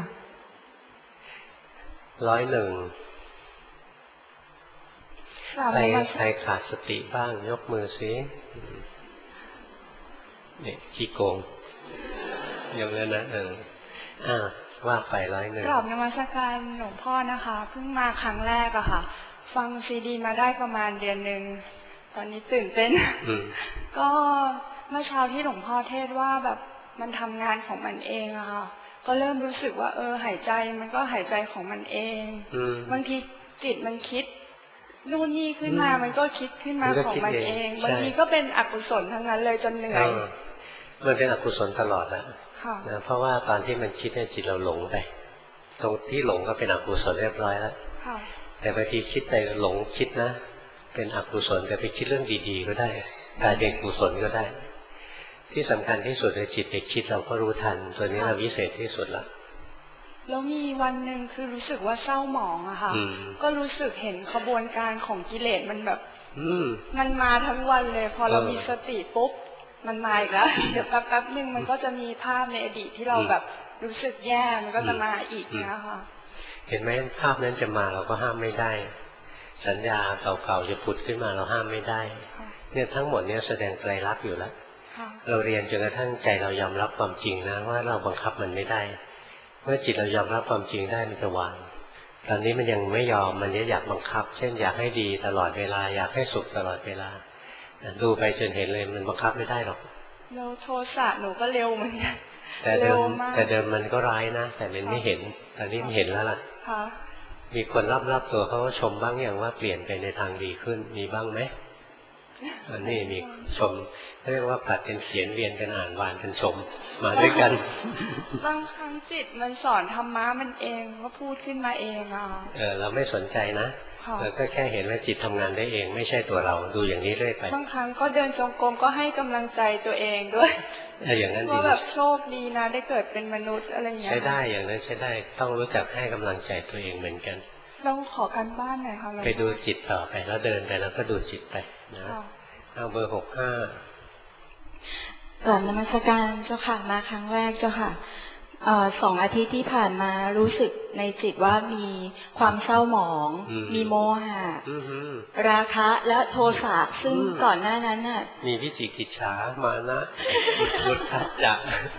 ร้อยหนึ่งใครใครขาดสติบ้างยกมือสิเนี่ยขี้โกงอย่างนั้นนะเอออ่าว่าไปร้อยหนึ่งกราบนมัสการหลวงพ่อนะคะเพิ่งมาครั้งแรกอะค่ะฟังซีดีมาได้ประมาณเดือนหนึ่งตอนนี้ตื่นเต้นก็เมื่อเช้าที่หลวงพ่อเทศว่าแบบมันทำงานของมันเองอะค่ะก็เริ่มรู้สึกว่าเออหายใจมันก็หายใจของมันเองบางทีจิตมันคิดนู่นนี่ขึ้นมามันก็คิดขึ้นมาของมันเองบางทีก็เป็นอกุศลทั้งนั้นเลยจนเหนื่อยมันเป็นอกุศลตลอดนะนะเพราะว่าตอนที่มันคิดเนี่ยจิตเราหลงไปตรงที่หลงก็เป็นอกุศลเรียบร้อยแล้วแต่บางทีคิดไปหลงคิดนะเป็นอกุศลแต่ไปคิดเรื่องดีๆก็ได้กลายเป็นกุศลก็ได้ที่สำคัญที่สุดคือจิตไปคิดเราก็รู้ทันตัวนี้เราวิเศษที่สุดละแล้วมีวันหนึ่งคือรู้สึกว่าเศร้าหมองอะค่ะก็รู้สึกเห็นขบวนการของกิเลสมันแบบมันมาทั้งวันเลยพอเรามีสติปุ๊บมันมาอีกแล้วเดี๋ยวแป๊บๆนึงมันก็จะมีภาพในอดีตที่เราแบบรู้สึกแย่มันก็จะมาอีกนะคะเห็นไหมภาพนั้นจะมาเราก็ห้ามไม่ได้สัญญาเก่าๆจะผุดขึ้นมาเราห้ามไม่ได้เนี่ยทั้งหมดเนี่ยแสดงไตรลักษณ์อยู่แล้วเราเรียนจนกระทั่งใจเรายอมรับความจริงนะว่าเราบังคับมันไม่ได้เมื่อจิตเรายอมรับความจริงได้มันจะวางตอนนี้มันยังไม่ยอมมันยังอยากบังคับเช่นอยากให้ดีตลอดเวลาอยากให้สุขตลอดเวลาดูไปจนเห็นเลยมันบังคับไม่ได้หรอกเราโทสะหนูก็เร็วเหมือนกันแต่เดิมแต่เดิมมันก็ร้ายนะแต่มันไม่เห็นตอนนี้มันเห็นแล้วล่ะมีคนรอบๆตัวเขาก็ชมบ้างอย่างว่าเปลี่ยนไปในทางดีขึ้นมีบ้างไหมอันนี้มีชมเรียกว่าผลัดกันเขียนเรียนกันอ่านวานกันชมมาด้วยกันบางครั้งจิตมันสอนธรรมะมันเองก็พูดขึ้นมาเองอ่ะเออเราไม่สนใจนะเราก็แค่เห็นว่าจิตทำงานได้เองไม่ใช่ตัวเราดูอย่างนี้เรื่อยไปบางครั้งก็เดินจงกรมก็ให้กำลังใจตัวเองด้วยอย่างนั้นดีว่าแบบโชคดีนะได้เกิดเป็นมนุษย์อะไรอย่างเงี้ยใช้ได้อย่างนั้นใช้ได้ต้องรู้จักให้กำลังใจตัวเองเหมือนกันเราขอการบ้านหน่อยค่ะไปดูจิตต่อไปแล้วเดินไปแล้วก็ดูจิตไปนะเอาเบอร์หกห้าก่อนนมัสการเจ้าค่ะมาครั้งแรกเจ้าค่ะสองอาทิตย์ที่ผ่านมารู้สึกในจิตว่ามีความเศร้าหมองมีโมหะราคะและโทสะซึ่งก่อนหน้านั้นน่ะมีวิจิกิจฉามานะบุตรจะ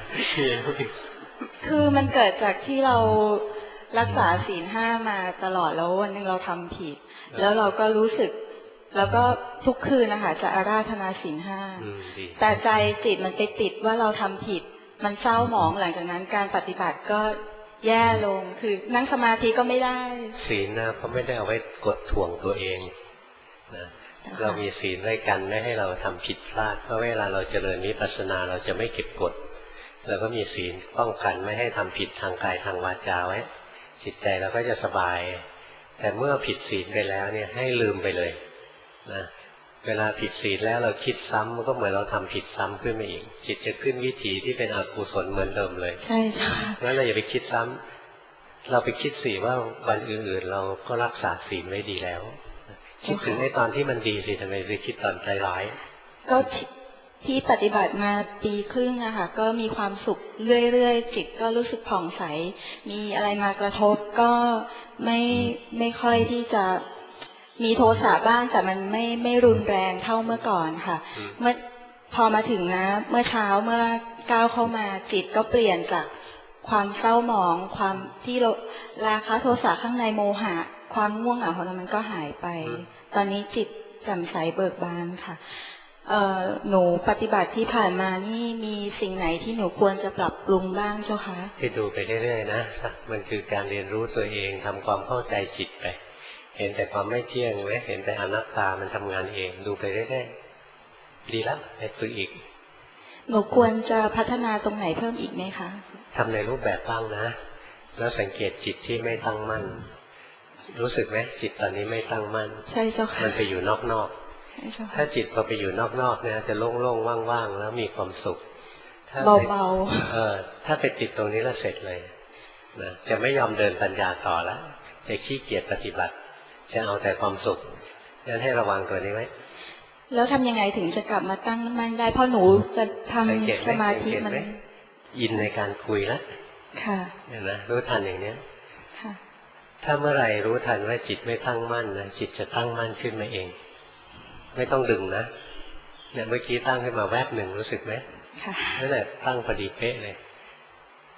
คือมันเกิดจากที่เรารักษาศีลห้ามาตลอดแล้ววันหนึ่งเราทำผิดแล้วเราก็รู้สึกแล้วก็ทุกคืนนะคะจะอาราธนาศีลห้าแต่ใจจิตมันไปติดว่าเราทำผิดมันเศร้าหมองหลังจากนั้นการปฏิบัติก็แย่ลงคือนั่งสมาธิก็ไม่ได้ศีลนะเขาไม่ได้เอาไว้กดถ่วงตัวเองนะเรามีศีลไว้กันไม่ให้เราทำผิดพลาดเพราะเวลาเราเจริญวิปัสสนาเราจะไม่เก็บกดเราก็มีศีลป้องกันไม่ให้ทำผิดทางกายทางวาจาไว้จิตใจเราก็จะสบายแต่เมื่อผิดศีลไปแล้วเนี่ยให้ลืมไปเลยนะเวลาผิดศีลแล้วเราคิดซ้ำมันก็เหมือนเราทำผิดซ้ำขึ้นมาอีกจิตจะขึ้นวิถีที่เป็นอกุศลเหมือนเดิมเลยใช่ค่ะงั้นเราอย่าไปคิดซ้ำเราไปคิดสิว่าวันอื่นๆเราก็รักษาศีลไว้ดีแล้วคิดถึงในตอนที่มันดีสิทำไมไปคิดตอนใจร้ายก็ที่ปฏิบัติมาปีครึ่งอะค่ะก็มีความสุขเรื่อยๆจิตก็รู้สึกผ่องใสมีอะไรมากระทบก็ไม่ไม่ค่อยที่จะมีโทสะบ้างแต่มันไม่ไม่รุนแรงเท่าเมื่อก่อนค่ะเมื่อพอมาถึงนะเมื่อเช้าเมื่อก้าวเข้ามาจิตก็เปลี่ยนจากความเศร้าหมองความที่ราคะโทสะข้างในโมหะความง่วงเหงาของเรามันก็หายไปตอนนี้จิตแจ่มใสเบิกบานค่ะเอ่อหนูปฏิบัติที่ผ่านมานี่มีสิ่งไหนที่หนูควรจะปรับปรุงบ้างเจ้าคะไปดูไปเรื่อยๆนะมันคือการเรียนรู้ตัวเองทำความเข้าใจจิตไปเห็นแต่ความไม่เที่ยงไหมเห็นแต่อนัตตามันทำงานเองดูไปเรื่อยๆดีแล้วไปฝึกอีกหนูควรจะพัฒนาตรงไหนเพิ่มอีกไหมคะทำในรูปแบบบ้างนะแล้วสังเกตจิตที่ไม่ตั้งมั่นรู้สึกไหมจิตตอนนี้ไม่ตั้งมั่นใช่เจ้าค่ะมันไปอยู่นอกๆถ้าจิตพอไปอยู่นอกๆเนี่ยจะโล่งๆว่างๆแล้วมีความสุขเบาๆเออถ้าไปติดตรงนี้แล้วเสร็จเลยนะจะไม่ยอมเดินปัญญาต่อแล้วจะขี้เกียจปฏิบัติจะเอาแต่ความสุขงั้นให้ระวังตัวนี้ไว้แล้วทำยังไงถึงจะกลับมาตั้งมั่นได้เพราะหนูจะทำสมาธิมันยินในการคุยแล้วค่ะเห็นไหมรู้ทันอย่างเนี้ยค่ะถ้าเมื่อไหร่รู้ทันว่าจิตไม่ตั้งมั่นนะจิตจะตั้งมั่นขึ้นมาเองไม่ต้องดึงนะเนี่ยเมื่อกี้ตั้งขึ้นมาแวบหนึ่งรู้สึกไหมค่ะนั่นแหละตั้งพอดีเป๊ะเลย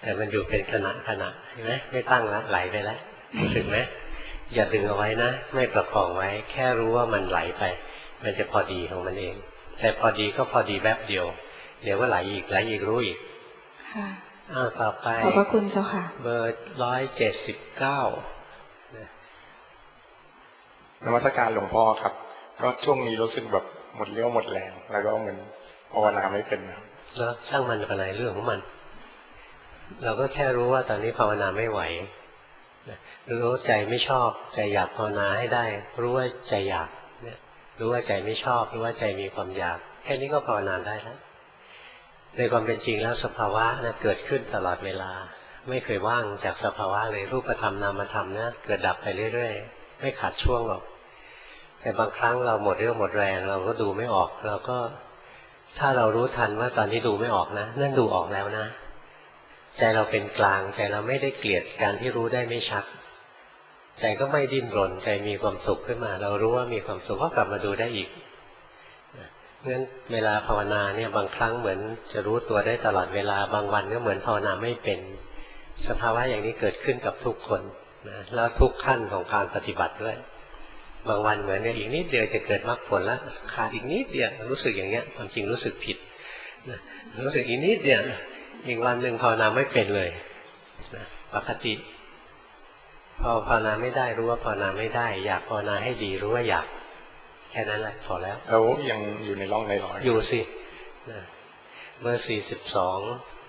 แต่มันอยู่เป็นขณะขณะเห็นไหมไม่ตั้งแล้วไหลไปแล้วรู้สึกไหมอย่าดึงเอาไว้นะไม่ประคองไว้แค่รู้ว่ามันไหลไปมันจะพอดีของมันเองแต่พอดีก็พอดีแวบเดียวเดี๋ยวว่าไหลอีกไหลอีกรู้อีกค่ะอ้าวต่อไปขอบพระคุณเจ้าค่ะเบอร์ร้อยเจ็ดสิบเก้านมัสการหลวงพ่อครับก็ช่วงนี้รู้สึกแบบหมดเรี่ยวหมดแรงแล้วก็เหมือนภาวนาไม่เป็นครับแล้วช่างมันเป็นไรเรื่องของมันเราก็แค่รู้ว่าตอนนี้ภาวนาไม่ไหวรู้ใจไม่ชอบใจอยากภาวนาให้ได้รู้ว่าใจอยากเนี่ยรู้ว่าใจไม่ชอบรู้ว่าใจมีความอยากแค่นี้ก็ภาวนาได้แล้วในความเป็นจริงแล้วสภาวะนะเกิดขึ้นตลอดเวลาไม่เคยว่างจากสภาวะเลยรูปธรรมนามธรรมนะเกิดดับไปเรื่อยๆไม่ขาดช่วงหรอกแต่บางครั้งเราหมดเรี่ยวหมดแรงเราก็ดูไม่ออกเราก็ถ้าเรารู้ทันว่าตอนนี้ดูไม่ออกนะนั่นดูออกแล้วนะใจเราเป็นกลางใจเราไม่ได้เกลียดการที่รู้ได้ไม่ชัดใจก็ไม่ดิ้นรนใจมีความสุขขึ้นมาเรารู้ว่ามีความสุขก็กลับมาดูได้อีกเพราะฉะนั้นเวลาภาวนาเนี่ยบางครั้งเหมือนจะรู้ตัวได้ตลอดเวลาบางวันก็เหมือนภาวนาไม่เป็นสภาวะอย่างนี้เกิดขึ้นกับทุกคนนะแล้วทุกขั้นของการปฏิบัติด้วยบางวันเหมือนเนี่ยอีกนิดเดียวจะเกิดมรรคผลแล้วขาดอีกนิดเดียวรู้สึกอย่างเงี้ยความจริงรู้สึกผิดนะรู้สึกอีกนิดเดียวอีกวันหนึ่งภาวนาไม่เป็นเลยนะปกติพอภาวนาไม่ได้รู้ว่าภาวนาไม่ได้อยากภาวนาให้ดีรู้ว่าอยากแค่นั้นแหละพอแล้วแล้วยังอยู่ในร่องในรอยอยู่สินะเบอร์สี่สิบสอง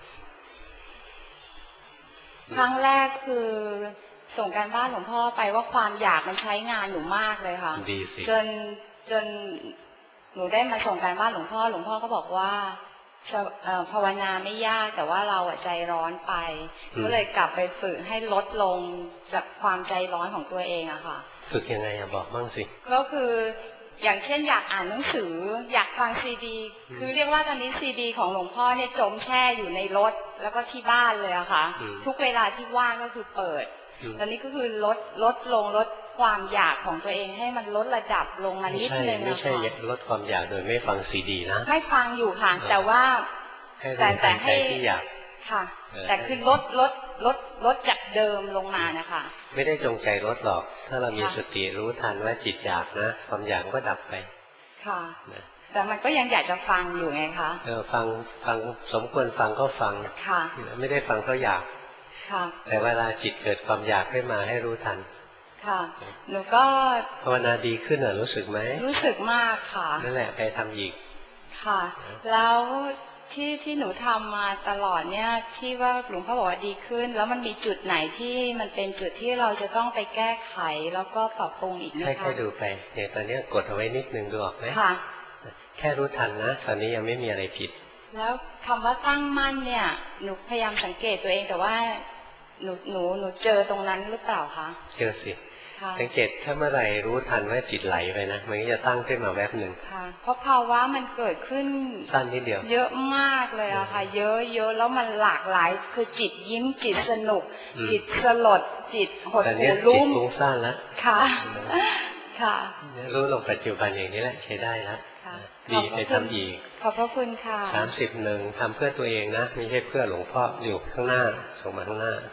ครั้งแรกคือส่งการบ้านหลวงพ่อไปว่าความอยากมันใช้งานหนูมากเลยค่ะดีสิจนจนหนูได้มาส่งการบ้านหลวงพ่อหลวงพ่อก็บอกว่าภาวนาไม่ยากแต่ว่าเราใจร้อนไปก็เลยกลับไปฝึกให้ลดลงจากความใจร้อนของตัวเองอะค่ะฝึกยังไงอะบอกบ้างสิก็คืออย่างเช่นอยากอ่านหนังสืออยากฟังซีดีคือเรียกว่าตอนนี้ซีดีของหลวงพ่อเนี่ยจมแช่อยู่ในรถแล้วก็ที่บ้านเลยอะค่ะทุกเวลาที่ว่างก็คือเปิดตอนนี้ก็คือลดลดลงลดความอยากของตัวเองให้มันลดระดับลงมานิดนึงนะคะไม่ใช่ลดความอยากโดยไม่ฟังซีดีนะไม่ฟังอยู่ค่ะแต่ว่าแต่แต่ให้อยากค่ะแต่คือลดลดลดลดจากเดิมลงมานะคะไม่ได้จงใจลดหรอกถ้าเรามีสติรู้ทันว่าจิตอยากนะความอยากก็ดับไปค่ะแต่มันก็ยังอยากจะฟังอยู่ไงคะเออฟังฟังสมควรฟังก็ฟังค่ะไม่ได้ฟังเพราะอยากค่ะแต่เวลาจิตเกิดความอยากขึ้นมาให้รู้ทันค่ะหนูก็ภาวนาดีขึ้นอ่ะรู้สึกไหมรู้สึกมากค่ะนั่นแหละไปทำอีกค่ะแล้วที่ที่หนูทำมาตลอดเนี่ยที่ว่าหลวงพ่อบอกว่าดีขึ้นแล้วมันมีจุดไหนที่มันเป็นจุดที่เราจะต้องไปแก้ไขแล้วก็ปรับปรุงอีกไหมคะให้ดูไปเนี่ยตอนนี้กดเอาไว้นิดนึงดูออกไหมค่ะแค่รู้ทันนะตอนนี้ยังไม่มีอะไรผิดแล้วคำว่าตั้งมั่นเนี่ยหนูพยายามสังเกตตัวเองแต่ว่าหนูหนูหนูเจอตรงนั้นหรือเปล่าคะเจอสิสังเกตถ้าเมื่อไหร่รู้ทันว่าจิตไหลไปนะมันก็จะตั้งขึ้นมาแวบหนึ่งเพราะภาวะมันเกิดขึ้นสั้นนิดเดียวเยอะมากเลยอะค่ะเยอะเยอะแล้วมันหลากหลายคือจิตยิ้มจิตสนุกจิตสลดจิตหดหู่ลุ้มจิตฟุ้งซ่านแล้วค่ะค่ะรู้ลงปัจจุบันอย่างนี้แหละใช้ได้แล้วดีไปทำอีกขอบพระคุณค่ะสามสิบหนึ่งทำเพื่อตัวเองนะไม่ใช่เพื่อหลวงพ่ออยู่ข้างหน้าส่งมาข้างหน้า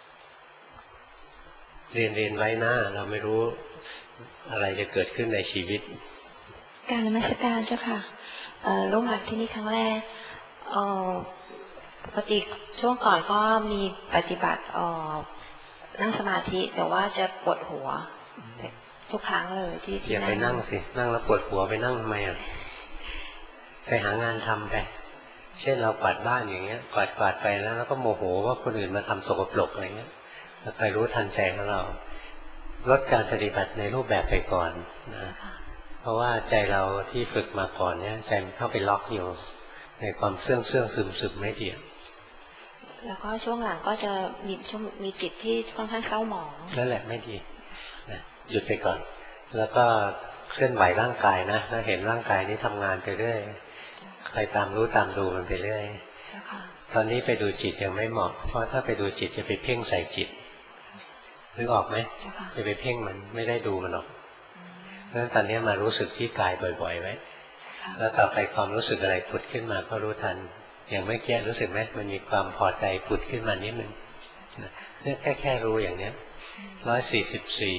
เรียนเรียนไว้หน้าเราไม่รู้อะไรจะเกิดขึ้นในชีวิตการนมัสการเจ้าค่ะลงมาที่นี่ครั้งแรกปกติช่วงก่อนก็มีปฏิบัตินั่งสมาธิแต่ว่าจะปวดหัวทุกครั้งเลยที่ที่อย่าไปนั่งสินั่งแล้วปวดหัวไปนั่งทำไมอ่ะไปหางานทำไปเช่นเรากวาดบ้านอย่างเงี้ยกวาดกวาดไปแล้วแล้วก็โมโหว่าคนอื่นมาทำสกปรกอะไรเงี้ยไปรู้ทันใจของเราลดการปฏิบัติในรูปแบบไปก่อนนะเพราะว่าใจเราที่ฝึกมาก่อนเนี่ยใจมันเข้าไปล็อกอยู่ในความเสื่องเสื่องซึมซึมไม่ดีแล้วก็ช่วงหลังก็จะมีช่วงมีจิตที่ค่อนข้างเศร้าหมองนั่นแหละไม่ดีนะหยุดไปก่อนแล้วก็เคลื่อนไหวร่างกายนะแล้วเห็นร่างกายนี้ทำงานไปเรื่อยใครตามรู้ตามดูมันไปเรื่อยตอนนี้ไปดูจิตยังไม่เหมาะเพราะถ้าไปดูจิตจะไปเพ่งใส่จิตนึกออกไหมจะไปเพ่งมันไม่ได้ดูมันหรอกเพราะฉะนั้นตอนนี้มารู้สึกที่กายบ่อยๆไว้แล้วต่อไปความรู้สึกอะไรผุดขึ้นมาก็รู้ทันอย่างเมื่อกี้รู้สึกไหมมันมีความพอใจผุดขึ้นมานิดนึงเนี่ยแค่แค่รู้อย่างเนี้ยร้อยสี่สิบสี่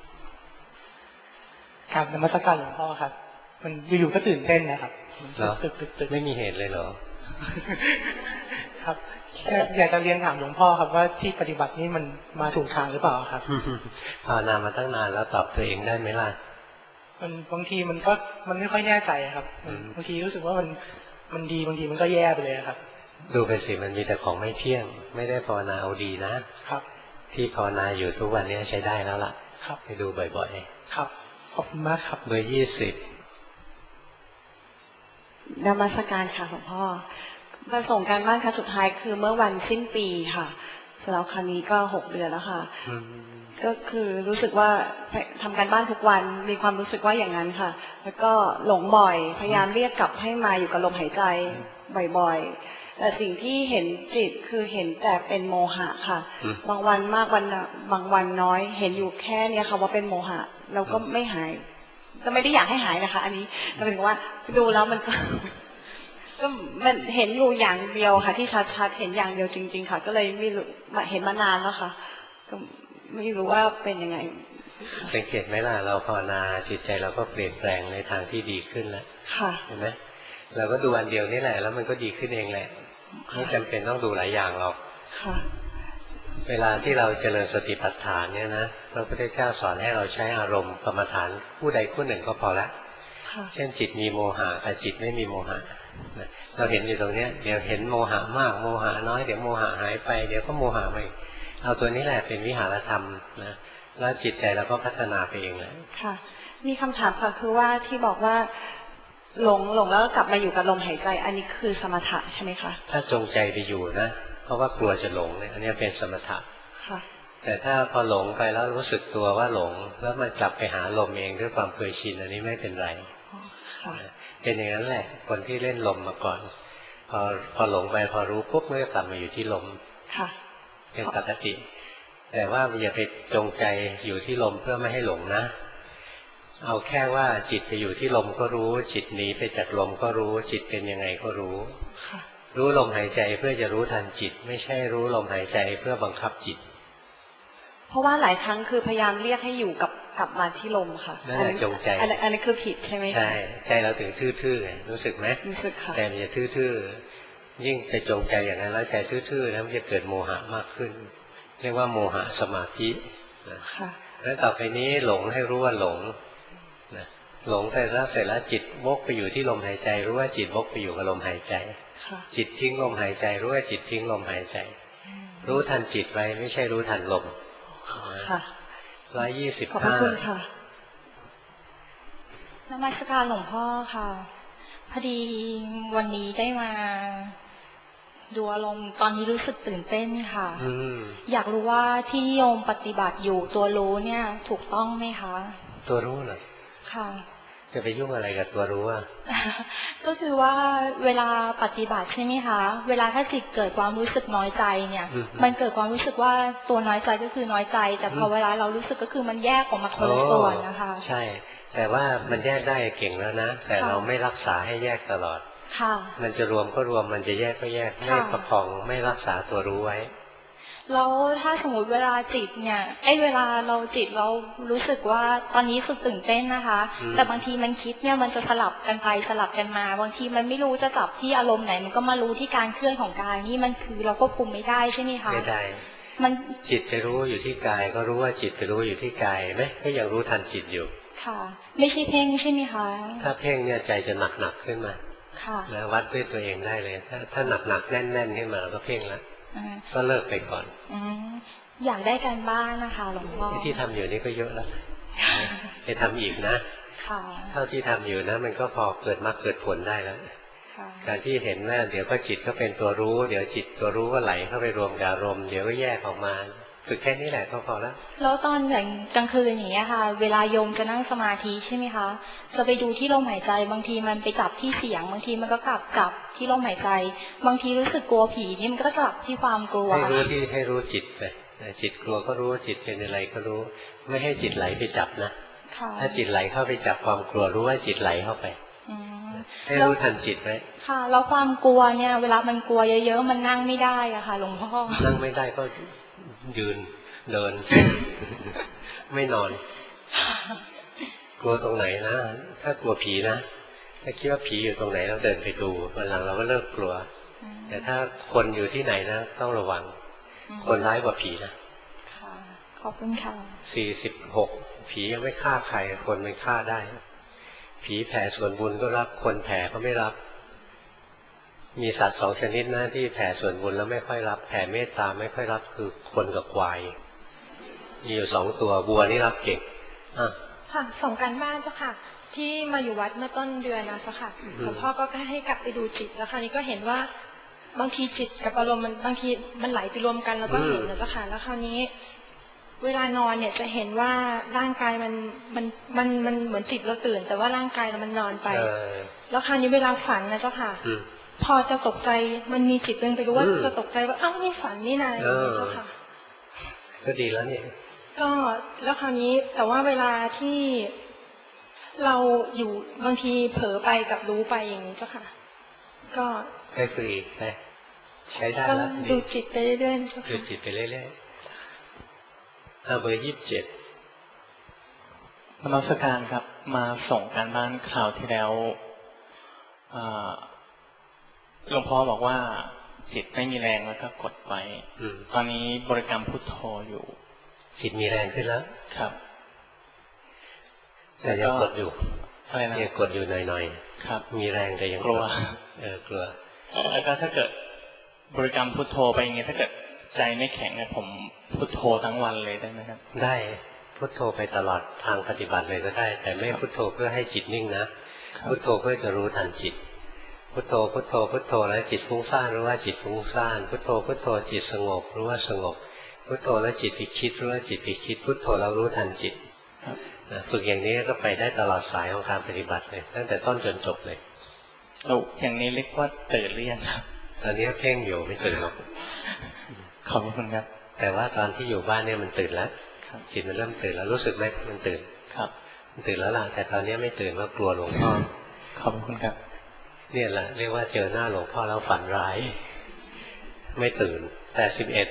ครับนมัสการหลวงพ่อครับมันอยู่ๆก็ตื่นเต้นนะครับตึกตึกตึกไม่มีเหตุเลยเหรอครับอยากจะเรียนถามหลวงพ่อครับว่าที่ปฏิบัตินี้มันมาถูกทางหรือเปล่าครับภาวนามาตั้งนานแล้วตอบตัวเองได้ไหมล่ะมันบางทีมันก็มันไม่ค่อยแน่ใจครับบางทีรู้สึกว่ามันมันดีบางทีมันก็แย่ไปเลยครับดูไปสิมันมีแต่ของไม่เที่ยงไม่ได้ภาวนาเอาดีนะครับที่ภาวนาอยู่ทุกวันนี้ใช้ได้แล้วล่ะครับไปดูบ่อยๆครับขอบคุณมากครับเบอร์ยี่สิบนมัสการค่ะหลวงพ่อประสงค์การบ้านครั้งสุดท้ายคือเมื่อวันสิ้นปีค่ะสำหรับครั้งนี้ก็หกเดือนแล้วค่ะก็คือรู้สึกว่าทำการบ้านทุกวันมีความรู้สึกว่าอย่างนั้นค่ะแล้วก็หลงบ่อยพยายามเรียกกลับให้มาอยู่กับลมหายใจบ่อยๆแต่สิ่งที่เห็นจิตคือเห็นแต่เป็นโมหะค่ะบางวันมากวันบางวันน้อยเห็นอยู่แค่เนี้ยค่ะว่าเป็นโมหะเราก็ไม่หายก็ไม่ได้อยากให้หายนะคะอันนี้ก็เป็นว่าดูแล้วมันก็ก็มันเห็นอยู่อย่างเดียวค่ะที่ชัดๆเห็นอย่างเดียวจริงๆค่ะก็เลยไม่รู้เห็นมานานแล้วค่ะก็ไม่รู้ว่าเป็นยังไงสังเกตไหมล่ะเราภาวนาจิตใจเราก็เปลี่ยนแปลงในทางที่ดีขึ้นแล้วค่ะเห็นไหมเราก็ดูอันเดียวนี่แหละแล้วมันก็ดีขึ้นเองแหละไม่จำเป็นต้องดูหลายอย่างหรอกค่ะเวลาที่เราเจริญสติปัฏฐานเนี่ยนะพระพุทธเจ้าสอนให้เราใช้อารมณ์กรรมฐานผู้ใดผู้หนึ่งก็พอละเช่นจิตมีโมหะกับจิตไม่มีโมหะเราเห็นอยู่ตรงเนี้ยเดี๋ยวเห็นโมหะมากโมหะน้อยเดี๋ยวโมหะหายไปเดี๋ยวก็โมหะไปเอาตัวนี้แหละเป็นวิหารธรรมนะแล้วจิตใจเราก็พัฒนาไปเองเลยค่ะมีคำถามค่ะคือว่าที่บอกว่าหลงหลงแล้วกลับมาอยู่กับลมหายใจอันนี้คือสมถะใช่ไหมคะถ้าจงใจไปอยู่นะเพราะว่ากลัวจะหลงเนี่ยอันนี้เป็นสมถะค่ะแต่ถ้าพอหลงไปแล้วรู้สึกตัวว่าหลงแล้วมันกลับไปหาลมเองด้วยความเคยชินอันนี้ไม่เป็นไรเป็นอย่างนั้นแหละคนที่เล่นลมมาก่อนพอพอหลงไปพอรู้ปุ๊บเมื่อกลับมาอยู่ที่ลมเป็นปกติแต่ว่าอย่าไปจงใจอยู่ที่ลมเพื่อไม่ให้หลงนะเอาแค่ว่าจิตไปอยู่ที่ลมก็รู้จิตหนีไปจากลมก็รู้จิตเป็นยังไงก็รู้รู้ลมหายใจเพื่อจะรู้ทันจิตไม่ใช่รู้ลมหายใจเพื่อบังคับจิตเพราะว่าหลายครั้งคือพยายามเรียกให้อยู่กับกลับมาที่ลมค่ะนั่นแหละจงใจอันนี้คือผิดใช่ไหมใช่ใจเราถึงทื่อๆรู้สึกไหมรู้สึกค่ะใจมันจะทื่อๆยิ่งไปจงใจอย่างนั้นแล้วใจทื่อๆแล้วมันจะเกิดโมหะมากขึ้นเรียกว่าโมหะสมาธิค่ะแล้วต่อไปนี้หลงให้รู้ว่าหลงนะหลงไปแล้วเสร็จแล้วจิตวกไปอยู่ที่ลมหายใจรู้ว่าจิตวกไปอยู่กับลมหายใจจิตทิ้งลมหายใจรู้ว่าจิตทิ้งลมหายใจรู้ทันจิตไว้ไม่ใช่รู้ทันลมค่ะร้อยยี่สิบห้าขอบคุณค่ะนมัสการหลวงพ่อค่ะพอดีวันนี้ได้มาดูอารมณ์ตอนนี้รู้สึกตื่นเต้นค่ะอยากรู้ว่าที่โยมปฏิบัติอยู่ตัวรู้เนี่ยถูกต้องไหมคะตัวรู้เหรอค่ะจะไปยุ่งอะไรกับตัวรู้อ่ะก็คือว่าเวลาปฏิบัติใช่ไหมคะเวลาถ้าจิตเกิดความรู้สึกน้อยใจเนี่ยมันเกิดความรู้สึกว่าตัวน้อยใจก็คือน้อยใจแต่พอเวลาเรารู้สึกก็คือมันแยกออกมาคนละส่วนนะคะใช่แต่ว่ามันแยกได้เก่งแล้วนะแต่เราไม่รักษาให้แยกตลอดค่ะมันจะรวมก็รวมมันจะแยกก็แยกไม่ประคองไม่รักษาตัวรู้ไว้แล้วถ้าสมมติเวลาจิตเนี่ยไอ้เวลาเราจิตเรารู้สึกว่าตอนนี้สุดตื่นเต้นนะคะแต่บางทีมันคิดเนี่ยมันจะสลับกันไปสลับกันมาบางทีมันไม่รู้จะจับที่อารมณ์ไหนมันก็มารู้ที่การเคลื่อนของกายนี่มันคือเราก็คุมไม่ได้ใช่ไหมคะไม่ได้มันจิตไปรู้อยู่ที่กายก็รู้ว่าจิตไปรู้อยู่ที่กายไหมก็ยังรู้ทันจิตอยู่ค่ะไม่ใช่เพ่งใช่ไหมคะถ้าเพ่งเนี่ยใจจะหนักหนักขึ้นมาแล้ววัดด้วยตัวเองได้เลยถ้าถ้าหนักหนักแน่นแน่นขึ้นมาก็เพ่งแล้วก็เลิกไปก่อนอยากได้การบ้านนะคะหลวงพ่อที่ทำอยู่นี่ก็เยอะแล้วไปทำอีกนะเท่าที่ทำอยู่นะมันก็พอเกิดมรรคเกิดผลได้แล้วการที่เห็นว่าเดี๋ยวก็จิตก็เป็นตัวรู้เดี๋ยวจิตตัวรู้ก็ไหลเข้าไปรวมกับอารมณ์เดี๋ยวก็แยกออกมาฝึกแค่นี้แหละก็พอแล้วแล้วตอนอย่างกลางคืนอย่างเงี้ยค่ะเวลาโยมจะนั่งสมาธิใช่ไหมคะจะไปดูที่ลมหายใจบางทีมันไปจับที่เสียงบางทีมันก็กลับกลับที่ลมหายใจบางทีรู้สึกกลัวผีนี่มันก็กลับที่ความกลัวให้รู้ที่ให้รู้จิตไปจิตกลัวก็รู้จิตเป็นอะไรก็รู้ไม่ให้จิตไหลไปจับนะถ้าจิตไหลเข้าไปจับความกลัวรู้ว่าจิตไหลเข้าไปให้รู้ทันจิตไหมค่ะแล้วความกลัวเนี่ยเวลามันกลัวเยอะๆมันนั่งไม่ได้อะค่ะหลวงพ่อนั่งไม่ได้ก็ยืนเดิน ไม่นอน กลัวตรงไหนนะถ้ากลัวผีนะถ้าคิดว่าผีอยู่ตรงไหนเราเดินไปดูวันหลังเราก็เลิกกลัวแต่ถ้าคนอยู่ที่ไหนนะต้องระวังคนร้ายกว่าผีนะค่ะขอบคุณค่ะสี่สิบหกผียังไม่ฆ่าใครคนมันฆ่าได้ผีแผ่ส่วนบุญก็รับคนแผ่ก็ไม่รับมีสัตว์สองชนิดนะที่แผ่ส่วนบุญแล้วไม่ค่อยรับแผ่เมตตาไม่ค่อยรับคือคนกับควายมีอยู่สองตัวบัวนี่รับเก่งอ่ะค่ะส่งการบ้านเจ้าค่ะที่มาอยู่วัดเมื่อต้นเดือนนะเจ้าค่ะหลวงพ่อก็ให้กลับไปดูจิตแล้วคราวนี้ก็เห็นว่าบางทีจิตกับอารมณ์มันบางทีมันไหลไปรวมกันแล้วก็เห็นนะเจ้าค่ะแล้วคราวนี้เวลานอนเนี่ยจะเห็นว่าร่างกายมันมันมันมันเหมือนจิตเราตื่นแต่ว่าร่างกายเรามันนอนไปแล้วคราวนี้เวลาฝันนะเจ้าค่ะพอจะตกใจมันมีจิตเรื่องไปรู้ว่าจะตกใจว่าอ้าวนี่ฝันนี่นายเจ้าค่ะก็ดีแล้วเนี่ยก็แล้วคราวนี้แต่ว่าเวลาที่เราอยู่บางทีเผลอไปกับรู้ไปอย่างนี้เจ้าค่ะก็ให้ฝึกอีกไปใช้ได้แล้วดูจิตไปเรื่อยๆดูจิตไปเรื่อยๆเอาเบอร์ยี่สิบเจ็ดนมัสการครับมาส่งการบ้านคราวที่แล้วหลวงพ่อบอกว่าจิตไม่มีแรงแล้วก็กดไว้ตอนนี้บริกรรมพุทโธอยู่จิตมีแรงขึ้นแล้วครับแต่ยังกดอยู่ยังกดอยู่หน่อยๆครับมีแรงแต่ยังกลัวเออกลัวแล้วก็ถ้าเกิดบริกรรมพุทโธไปอย่างเงี้ยถ้าเกิดใจไม่แข็งเนี่ยผมพุทโธทั้งวันเลยได้ไหมครับได้พุทโธไปตลอดทางปฏิบัติเลยก็ได้แต่ไม่พุทโธเพื่อให้จิตนิ่งนะพุทโธเพื่อจะรู้ทันจิตพุทโธพุทโธพุทโธแล้วจิตฟุ้งซ่านรู้ว่าจิตฟุ้งซ่านพุทโธพุทโธจิตสงบรู้ว่าสงบพุทโธแล้วจิตไปคิดรู้ว่าจิตไปคิดพุทโธแล้วรู้ทันจิตฝึกอย่างนี้ก็ไปได้ตลอดสายของการปฏิบัติเลยตั้งแต่ต้นจนจบเลยเราอย่างนี้เรียกว่าตื่นหรือยังครับตอนนี้เพ่งอยู่ไม่ตื่นหรอกขอบคุณครับแต่ว่าตอนที่อยู่บ้านเนี่ยมันตื่นแล้วจิตมันเริ่มตื่นแล้วรู้สึกไหมมันตื่นครับมันตื่นแล้วล่ะแต่ตอนนี้ไม่ตื่นเพราะกลัวหลวงพ่อขอบคุณครับเนี่ยแหละเรียกว่าเจอหน้าหลวงพ่อแล้วฝันร้ายไม่ตื่นแต่สิบเอ็ด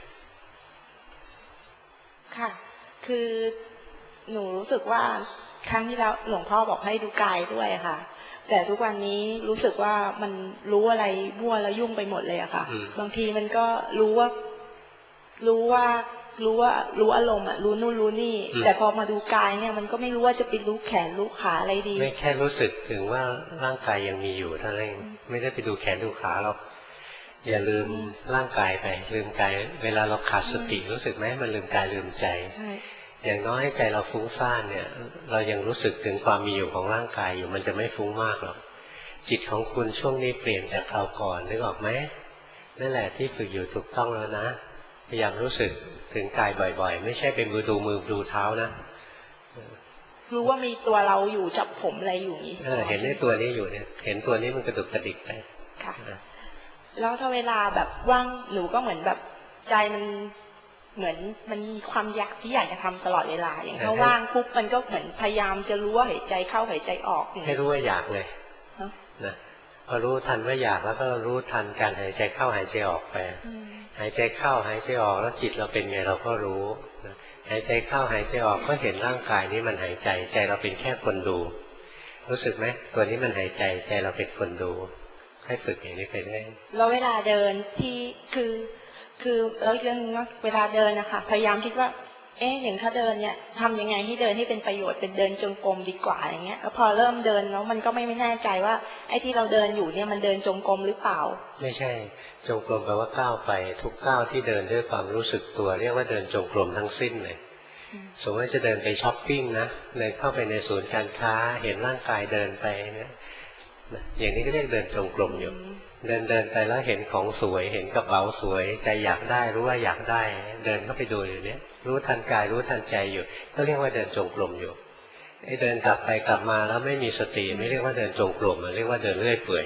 ค่ะคือหนูรู้สึกว่าครั้งที่แล้วหลวงพ่อบอกให้ดูกายด้วยค่ะแต่ทุกวันนี้รู้สึกว่ามันรู้อะไรมั่วแล้วยุ่งไปหมดเลยอะค่ะบางทีมันก็รู้ว่ารู้ว่ารู้ว่ารู้อารมณ์อะรู้นู่นรู้นี่แต่พอมาดูกายเนี่ยมันก็ไม่รู้ว่าจะไปรู้แขนรู้ขาอะไรดีไม่แค่รู้สึกถึงว่าร่างกายยังมีอยู่เท่านั้นไม่ได้ไปดูแขนดูขาหรอกอย่าลืมร่างกายไปลืมกายเวลาเราขาดสติรู้สึกไหมมันลืมกายลืมใจอย่างน้อยใจเราฟุ้งซ่านเนี่ยเรายังรู้สึกถึงความมีอยู่ของร่างกายอยู่มันจะไม่ฟุ้งมากหรอกจิตของคุณช่วงนี้เปลี่ยนจากคราวก่อนนึกออกไหมนั่นแหละที่ฝึกอยู่ถูกต้องแล้วนะพยายามรู้สึกถึงกายบ่อยๆไม่ใช่เป็นมือดูมือดูเท้านะรู้ว่ามีตัวเราอยู่จับผมอะไรอยู่นี้เห็นในตัวนี้อยู่เนี่ยเห็นตัวนี้มันกระดุกกระดิกไปค่ะแล้วถ้าเวลาแบบว่างหนูก็เหมือนแบบใจมันเหมือนมันมีความอยากที่อยากจะทำตลอดเวลาอย่างถ้าว่างปุ๊บมันก็เหมือนพยายามจะรู้ว่าหายใจเข้าหายใจออกให้รู้ว่าอยากเลยนะพอรู้ทันว่าอยากแล้วก็รู้ทันการหายใจเข้าหายใจออกไปหายใจเข้าหายใจออกแล้วจิตเราเป็นไงเราก็รู้หายใจเข้าหายใจออกก็เห็นร่างกายนี้มันหายใจใจเราเป็นแค่คนดูรู้สึกไหมตัวนี้มันหายใจใจเราเป็นคนดูให้ฝึกอย่างนี้ไปได้แล้วเวลาเดินที่คือคือแล้วเรื่องว่าเวลาเดินนะคะพยายามคิดว่าเอ๊ะอย่างถ้าเดินเนี่ยทำยังไงให้เดินให้เป็นประโยชน์เป็นเดินจงกรมดีกว่าอย่างเงี้ยแล้วพอเริ่มเดินแล้วมันก็ไม่ไม่แน่ใจว่าไอ้ที่เราเดินอยู่เนี่ยมันเดินจงกรมหรือเปล่าไม่ใช่จงกรมแปลว่าก้าวไปทุกก้าวที่เดินด้วยความรู้สึกตัวเรียกว่าเดินจงกรมทั้งสิ้นเลยสมมติว่าจะเดินไปช้อปปิ้งนะเดินเข้าไปในศูนย์การค้าเห็นร่างกายเดินไปเนี่ยอย่างนี้ก็เรียกเดินจงกรมอยู่เดินเดินไปแล้วเห็นของสวยเห็นกระเป๋าสวยใจอยากได้รู้ว่าอยากได้เดินเข้าไปดูอยู่เนี้ยรู้ทันกายรู้ทันใจอยู่ก็เรียกว่าเดินจงกรมอยู่ไอ้เดินกลับไปกลับมาแล้วไม่มีสติไม่เรียกว่าเดินจงกรมมันเรียกว่าเดินเรื่อยเปื่อย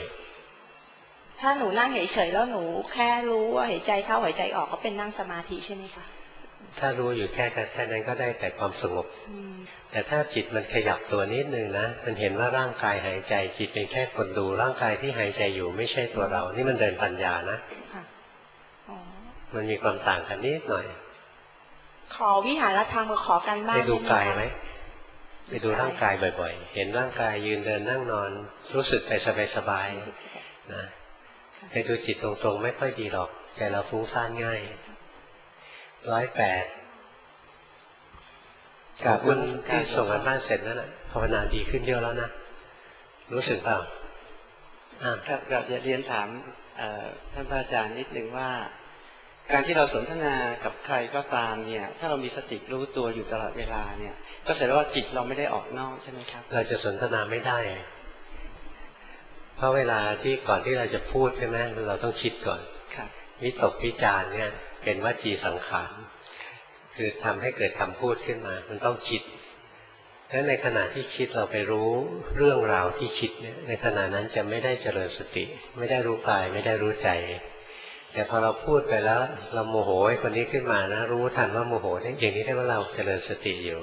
ถ้าหนูนั่งเฉยๆแล้วหนูแค่รู้ว่าหายใจเข้าหายใจออกก็เป็นนั่งสมาธิใช่ไหมคะถ้ารู้อยู่แค่แค่นั้นก็ได้แต่ความสงบแต่ถ้าจิตมันขยับตัวนิดนึงนะมันเห็นว่าร่างกายหายใจจิตเป็นแค่คนดูร่างกายที่หายใจอยู่ไม่ใช่ตัวเรานี่มันเดินปัญญานะมันมีความต่างกันนิดหน่อยขอวิหารธรรมกับขอการบ้านไปดูกายไหมไปดูร่างกายบ่อยๆเห็นร่างกายยืนเดินนั่งนอนรู้สึกไปสบายๆนะไปดูจิตตรงๆไม่ค่อยดีหรอกใจเราฟุ้งซ่านง่ายร้อยแปดกับคุณที่ส่งกันบ้านเสร็จนั่นแหละภาวนาดีขึ้นเยอะแล้วนะรู้สึกเปล่าครับเราจะเรียนถามท่านอาจารย์นิดนึงว่าการที่เราสนทนากับใครก็ตามเนี่ยถ้าเรามีสติรู้ตัวอยู่ตลอดเวลาเนี่ยก็แสดงว่าจิตเราไม่ได้ออกนอกใช่ไหมครับเราจะสนทนาไม่ได้เพราะเวลาที่ก่อนที่เราจะพูดใช่ไหมเราต้องคิดก่อนวิตกวิจารเนี่ยเป็นวจีสังขารคือทำให้เกิดคำพูดขึ้นมามันต้องคิดและในขณะที่คิดเราไปรู้เรื่องราวที่คิดเนี่ยในขณะนั้นจะไม่ได้เจริญสติไม่ได้รู้กายไม่ได้รู้ใจแต่พอเราพูดไปแล้วเราโมโหไอ้คนนี้ขึ้นมานะรู้ทันว่าโมโหอย่างนี้ได้ว่าเราเจริญสติอยู่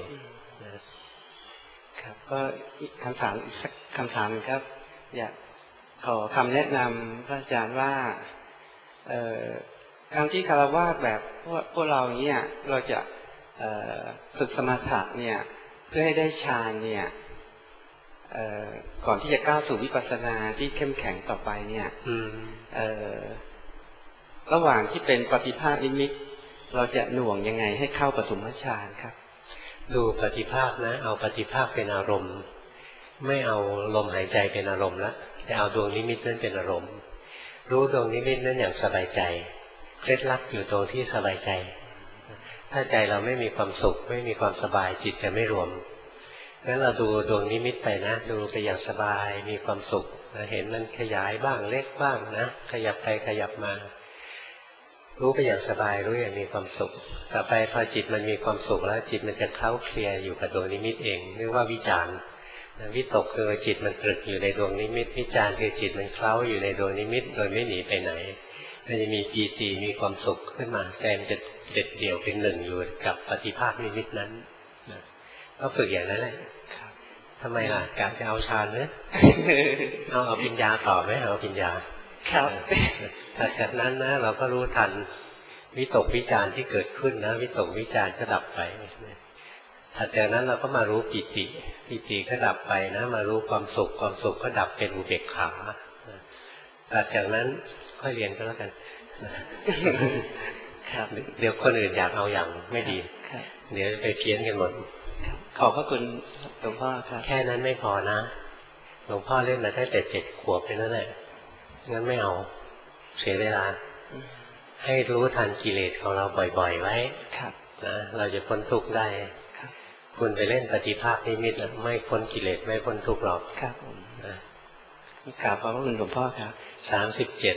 ครับก็อีกคำถามอีกสักคำถามครับอยากขอคำแนะนำพระอาจารย์ว่าการที่คารวะแบบพวกพวกเราเนี่ยเราจะฝึกสมถะเนี่ยเพื่อให้ได้ฌานเนี่ยก่อนที่จะก้าวสู่วิปัสสนาที่เข้มแข็งต่อไปเนี่ยระหว่างที่เป็นปฏิภาคนิมิตเราจะหน่วงยังไงให้เข้าปฐมฌานครับดูปฏิภาคนะเอาปฏิภาคเป็นอารมณ์ไม่เอาลมหายใจเป็นอารมณ์ละแต่เอาดวงนิมิตนั้นเป็นอารมณ์รู้ดวงนิมิตนั้นอย่างสบายใจเคล็ดลับอยู่ตรงที่สบายใจถ้าใจเราไม่มีความสุขไม่มีความสบายจิตจะไม่รวมงั้นเราดูดวงนิมิตไปนะดูไปอย่างสบายมีความสุขนะเห็นมันขยายบ้างเล็กบ้างนะขยับไปขยับมารู้ไปอย่างสบายรู้อย่างมีความสุขต่อไปพอจิตมันมีความสุขแล้วจิตมันจะเคล้าเคลียอยู่กับดวงนิมิตเองเรียกว่าวิจารณ์วิตกคือจิตมันตรึกอยู่ในดวงนิมิตวิจารณ์คือจิตมันเคล้าอยู่ในดวงนิมิตโดยไม่หนีไปไหนมันจะมีปีติมีความสุขขึ้นมาใจมันจะเด็ดเดี่ยวเป็นหนึ่งอยู่กับปฏิภาคนิมิตนั้นก็ฝึกอย่างนั้นแหละทำไมล่ะกะจะเอาฌานเนี่ยเอาเอาปัญญาต่อไหมเอาปัญญาครับถัดจากนั้นนะเราก็รู้ทันวิตกวิจารที่เกิดขึ้นนะวิตกวิจารก็ดับไปถัดจากนั้นเราก็มารู้ปิติปิติก็ดับไปนะมารู้ความสุขความสุขก็ดับเป็นอุเบกขาถัดจากนั้นค่อยเรียนก็แล้วกันครับเดี๋ยวคนอื่นอยากเอาอย่างไม่ดีเดี๋ยวไปเพี้ยนกันหมดขอบพระคุณหลวงพ่อครับแค่นั้นไม่พอนะหลวงพ่อเล่นมาตั้งแต่เจ็ดขวบเป็นนั่นแหละงั้นไม่เอาเสียเวลาให้รู้ทันกิเลสของเราบ่อยๆไว้นะเราจะพ้นทุกข์ได้คุณไปเล่นปฏิภาคนิมิตไม่พ้นกิเลสไม่พ้นทุกข์หรอกครับผมนะกราบขอบพระคุณหลวงพ่อครับสามสิบเจ็ด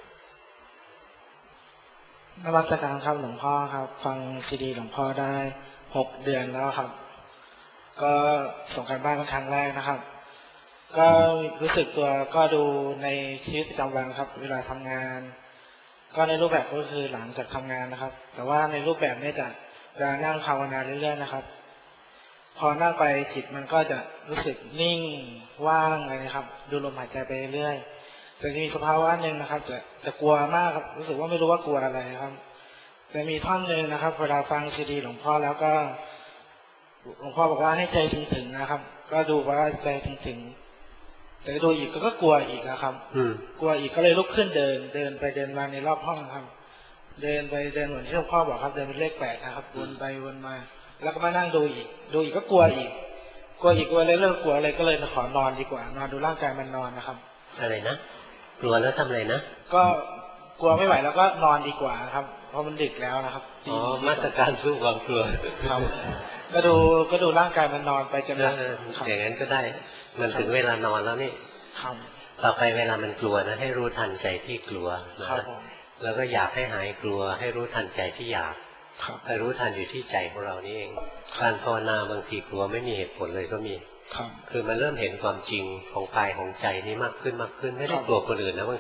นวัตการครับหลวงพ่อครับฟังซีดีหลวงพ่อได้หกเดือนแล้วครับก็ส่งการบ้านเป็นครั้งแรกนะครับก็รู้สึกตัวก็ดูในชีวิตประจำวันครับเวลาทำงานก็ในรูปแบบก็คือหลังจากทำงานนะครับแต่ว่าในรูปแบบนี้จะเวลานั่งภาวนาเรื่อยๆนะครับพอนั่งไปจิตมันก็จะรู้สึกนิ่งว่างอะไรนะครับดูลมหายใจไปเรื่อยแต่จะมีสภาวะหนึ่งนะครับจะจะกลัวมากครับรู้สึกว่าไม่รู้ว่ากลัวอะไรครับแต่มีท่อนหนึ่งนะครับเวลาฟังซีดีหลวงพ่อแล้วก็หลวงพ่อบอกว่าให้ใจถึงๆนะครับก็ดูว่าใจถึงๆแต่ดูอีกก็กลัวอีกนะครับกลัวอีกก็เลยลุกขึ้นเดินเดินไปเดินมาในรอบห้องครับเดินไปเดินเหมือนที่หลวงพ่อบอกครับเดินเป็นเลขแปดนะครับวนไปวนมาแล้วก็มานั่งดูอีกดูอีกก็กลัวอีกกลัวอีกกลัวเลยเลิกกลัวอะไรก็เลยมาขอนอนดีกว่านอนดูร่างกายมันนอนนะครับอะไรนะกลัวแล้วทำอะไรนะก็กลัวไม่ไหวแล้วก็นอนดีกว่าครับเพราะมันดึกแล้วนะครับอ๋อมาตรการสู้ความกลัวครับก็ดูก็ดูร่างกายมันนอนไปจนอย่างนั้นก็ได้มันถึงเวลานอนแล้วนี่ต่อไปเวลามันกลัวนะให้รู้ทันใจที่กลัวนะแล้วก็อยากให้หายกลัวให้รู้ทันใจที่อยากให้รู้ทันอยู่ที่ใจของเรานี่เองการภาวนาบางทีกลัวไม่มีเหตุผลเลยก็มีคือมันเริ่มเห็นความจริงของกายของใจนี้มากขึ้นมากขึ้นไม่ได้กลัวคนอื่นนะบางที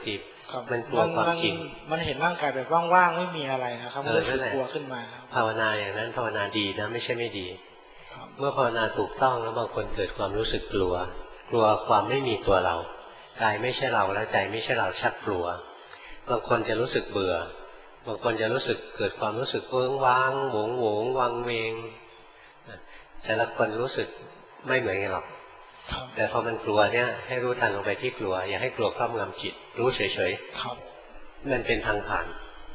มันกลัวความจริงมันเห็นร่างกายแบบว่างๆไม่มีอะไรนะครับมันรู้สึกกลัวขึ้นมาภาวนาอย่างนั้นภาวนาดีนะไม่ใช่ไม่ดีเมื่อภาวนาถูกต้องแล้วบางคนเกิดความรู้สึกกลัวกลัวความไม่มีตัวเรากายไม่ใช่เราแล้วใจไม่ใช่เราชักกลัวบางคนจะรู้สึกเบื่อบางคนจะรู้สึกเกิดความรู้สึกเวิ้งว้างโหวงโหวงวังเวงแต่ละคนรู้สึกไม่เหมือนกันหรอกแต่พอมันกลัวเนี่ยให้รู้ทันลงไปที่กลัวอย่าให้กลัวครอบงำจิตรู้เฉยๆมันเป็นทางผ่าน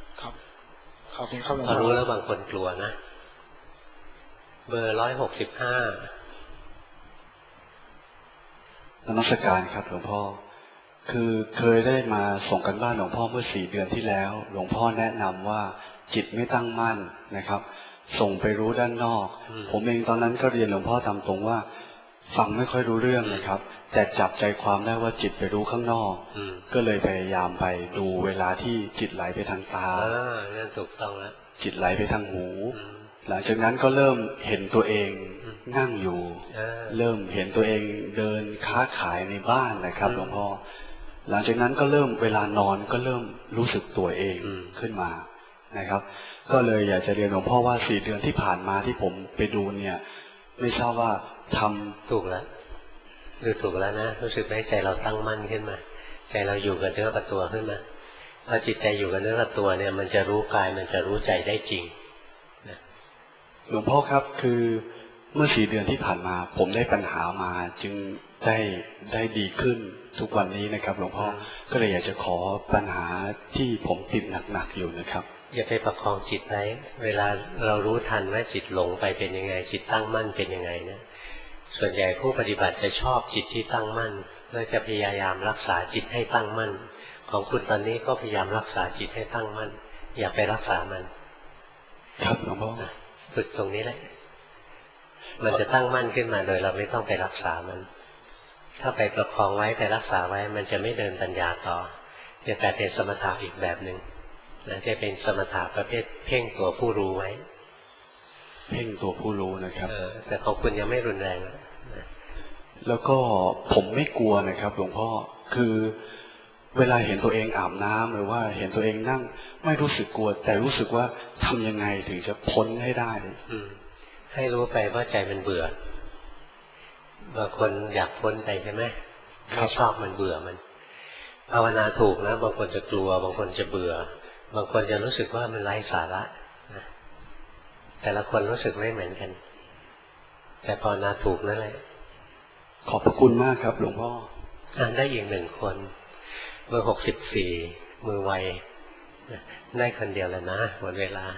พอรู้แล้วบางคนกลัวนะเบอร์ร้อยหกสิบห้านมัสการครับหลวงพ่อคือเคยได้มาส่งกันบ้านหลวงพ่อเมื่อสี่เดือนที่แล้วหลวงพ่อแนะนำว่าจิตไม่ตั้งมั่นนะครับส่งไปรู้ด้านนอกผมเองตอนนั้นก็เรียนหลวงพ่อตามตรงว่าฟังไม่ค่อยรู้เรื่องนะครับแต่จับใจความได้ว่าจิตไปรู้ข้างนอกก็เลยพยายามไปดูเวลาที่จิตไหลไปทางตานั่นถูกต้องแล้วจิตไหลไปทางหูหลังจากนั้นก็เริ่มเห็นตัวเองนั่งอยู่เริ่มเห็นตัวเองเดินค้าขายในบ้านนะครับหลวงพ่อหลังจากนั้นก็เริ่มเวลานอนก็เริ่มรู้สึกตัวเองขึ้นมานะครับก็เลยอยากจะเรียนหลวงพ่อว่าสี่เดือนที่ผ่านมาที่ผมไปดูเนี่ยไม่ทราบว่าทำถูกแล้วดูถูกแล้วนะรู้สึกไหมใจเราตั้งมั่นขึ้นมาใจเราอยู่กับเนื้อกับตัวขึ้นมาพอจิตใจอยู่กับเนื้อกับตัวเนี่ยมันจะรู้กายมันจะรู้ใจได้จริงหลวงพ่อครับคือเมื่อสี่เดือนที่ผ่านมาผมได้ปัญหามาจึงได้ได้ดีขึ้นทุกวันนี้นะครับหลวงพ่อก็เลยอยากจะขอปัญหาที่ผมติดหนักๆอยู่นะครับอย่าไปประคองจิตไว้เวลาเรารู้ทันว่าจิตหลงไปเป็นยังไงจิตตั้งมั่นเป็นยังไงนะส่วนใหญ่ผู้ปฏิบัติจะชอบจิตที่ตั้งมั่นและจะพยายามรักษาจิตให้ตั้งมั่นของคุณตอนนี้ก็พยายามรักษาจิตให้ตั้งมั่นอย่าไปรักษามันครับหลวงพ่อฝึกตรงนี้แหละมันจะตั้งมั่นขึ้นมาโดยเราไม่ต้องไปรักษามันถ้าไปประคองไว้ไปรักษาไว้มันจะไม่เดินปัญญาต่อจะแต่เป็นสมถะอีกแบบหนึ่งนะจะเป็นสมถะประเภทเพ่งตัวผู้รู้ไว้เพ่งตัวผู้รู้นะครับแต่ของคุณยังไม่รุนแรงนะแล้วก็ผมไม่กลัวนะครับหลวงพ่อคือเวลาเห็นตัวเองอาบน้ำหรือว่าเห็นตัวเองนั่งไม่รู้สึกกลัวแต่รู้สึกว่าทำยังไงถึงจะพ้นให้ได้ให้รู้ไปว่าใจมันเบื่อบางคนอยากพ้นไปใช่ไหมไม่ชอบมันเบื่อมันภาวนาถูกนะบางคนจะกลัวบางคนจะเบื่อบางคนจะรู้สึกว่ามันไร้สาระนะแต่ละคนรู้สึกไม่เหมือนกันแต่ภาวนาถูกนั่นแหละขอบพระคุณมากครับหลวงพ่ออ่านได้อีกหนึ่งคนเบอร์หกสิบสี่มือไวได้คนเดียวแล้วนะหมดเวลา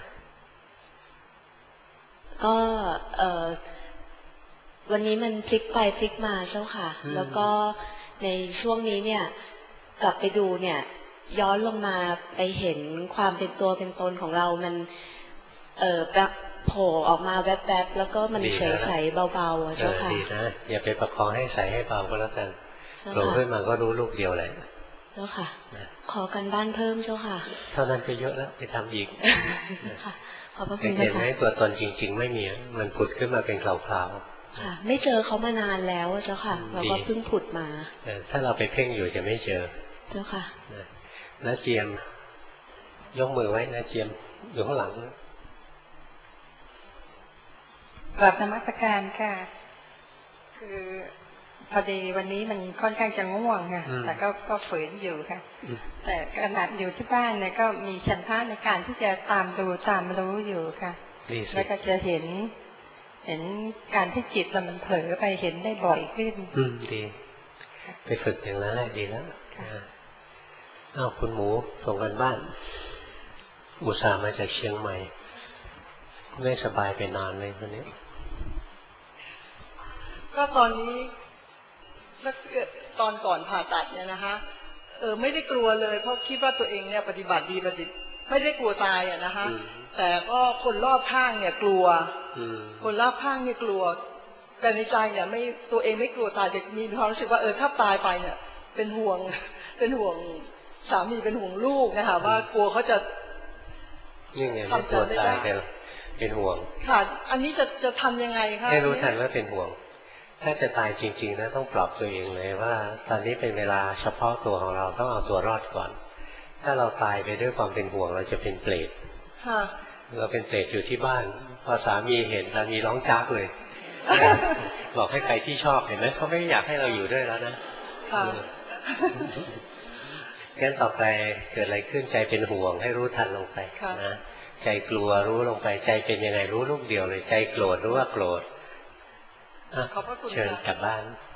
ก็เออวันนี้มันพลิกไปพลิกมาเจ้าค่ะแล้วก็ในช่วงนี้เนี่ยกลับไปดูเนี่ยย้อนลงมาไปเห็นความเป็นตัวเป็นตนของเรามันเออแบบโผล่ออกมาแวบๆแล้วก็มันใสๆเบาๆเจ้าค่ะดีนะอย่าไปประคองให้ใสให้เบาก็แล้วกันโผล่ขึ้นมาก็รู้ลูกเดียวเลยเจ้าค่ะขอกันบ้านเพิ่มเจ้าค่ะเท่านั้นไปเยอะแล้วไปทำอีกค่ะขอบพระคุณค่ะเห็นไหมตัวตนจริงๆไม่มีมันผุดขึ้นมาเป็นคราวๆค่ะไม่เจอเขามานานแล้วเจ้าค่ะเราก็เพิ่งผุดมาถ้าเราไปเพ่งอยู่จะไม่เจอเจ้าค่ะน้าเจียมยกมือไว้น้าเจียมอยู่ข้างหลังกราบนมัสการค่ะคือพอดีวันนี้มันค่อนข้างจะง่วงค่ะแต่ก็ก็ฝืนอยู่ค่ะแต่ขณะอยู่ที่บ้านเนี่ยก็มีฉันทะในการที่จะตามดูตามรู้อยู่ค่ะแล้วก็จะเห็นเห็นการที่จิตเรามันเผลอไปเห็นได้บ่อยขึ้นอืมดีไปฝึกอย่างนั้นแหละดีแล้วอ้าวคุณหมูส่งกันบ้านอุตส่าห์มาจากเชียงใหม่ไม่สบายไปนานเลยวันนี้ก็ตอนนี้ตอนก่อนผ่าตัดเนี่ยนะคะเออไม่ได้กลัวเลยเพราะคิดว่าตัวเองเนี่ยปฏิบัติดีปฏิบัติไม่ได้กลัวตายอ่ะนะคะแต่ก็คนรอบข้างเนี่ยกลัวคนรอบข้างเนี่ยกลัวแต่ในใจเนี่ยไม่ตัวเองไม่กลัวตายแต่มีความรู้สึกว่าเออถ้าตายไปเนี่ยเป็นห่วงเป็นห่วงสามีเป็นห่วงลูกนะคะว่ากลัวเขาจะนี่ไงไม่กลัวตายแต่เป็นห่วงค่ะอันนี้จะจะทำยังไงคะให้รู้ทันว่าเป็นห่วงถ้าจะตายจริงๆนะต้องปรับตัวเองเลยว่าตอนนี้เป็นเวลาเฉพาะตัวของเราต้องเอาตัวรอดก่อนถ้าเราตายไปด้วยความเป็นห่วงเราจะเป็นเปรตค่ะเราเป็นเปรตอยู่ที่บ้านพอสามีเห็นสามีร้องจักเลย บอกให้ไปที่ชอบเห็นไหมเขาไม่อยากให้เราอยู่ด้วยแล้วนะค่ะงั้นต่อไปเกิดอะไรขึ้นใจเป็นห่วงให้รู้ทันลงไปนะใจกลัวรู้ลงไปใจเป็นยังไงรู้ลูกเดียวเลยใจโกรธรู้ว่าโกรธเชิญกลับบ้าน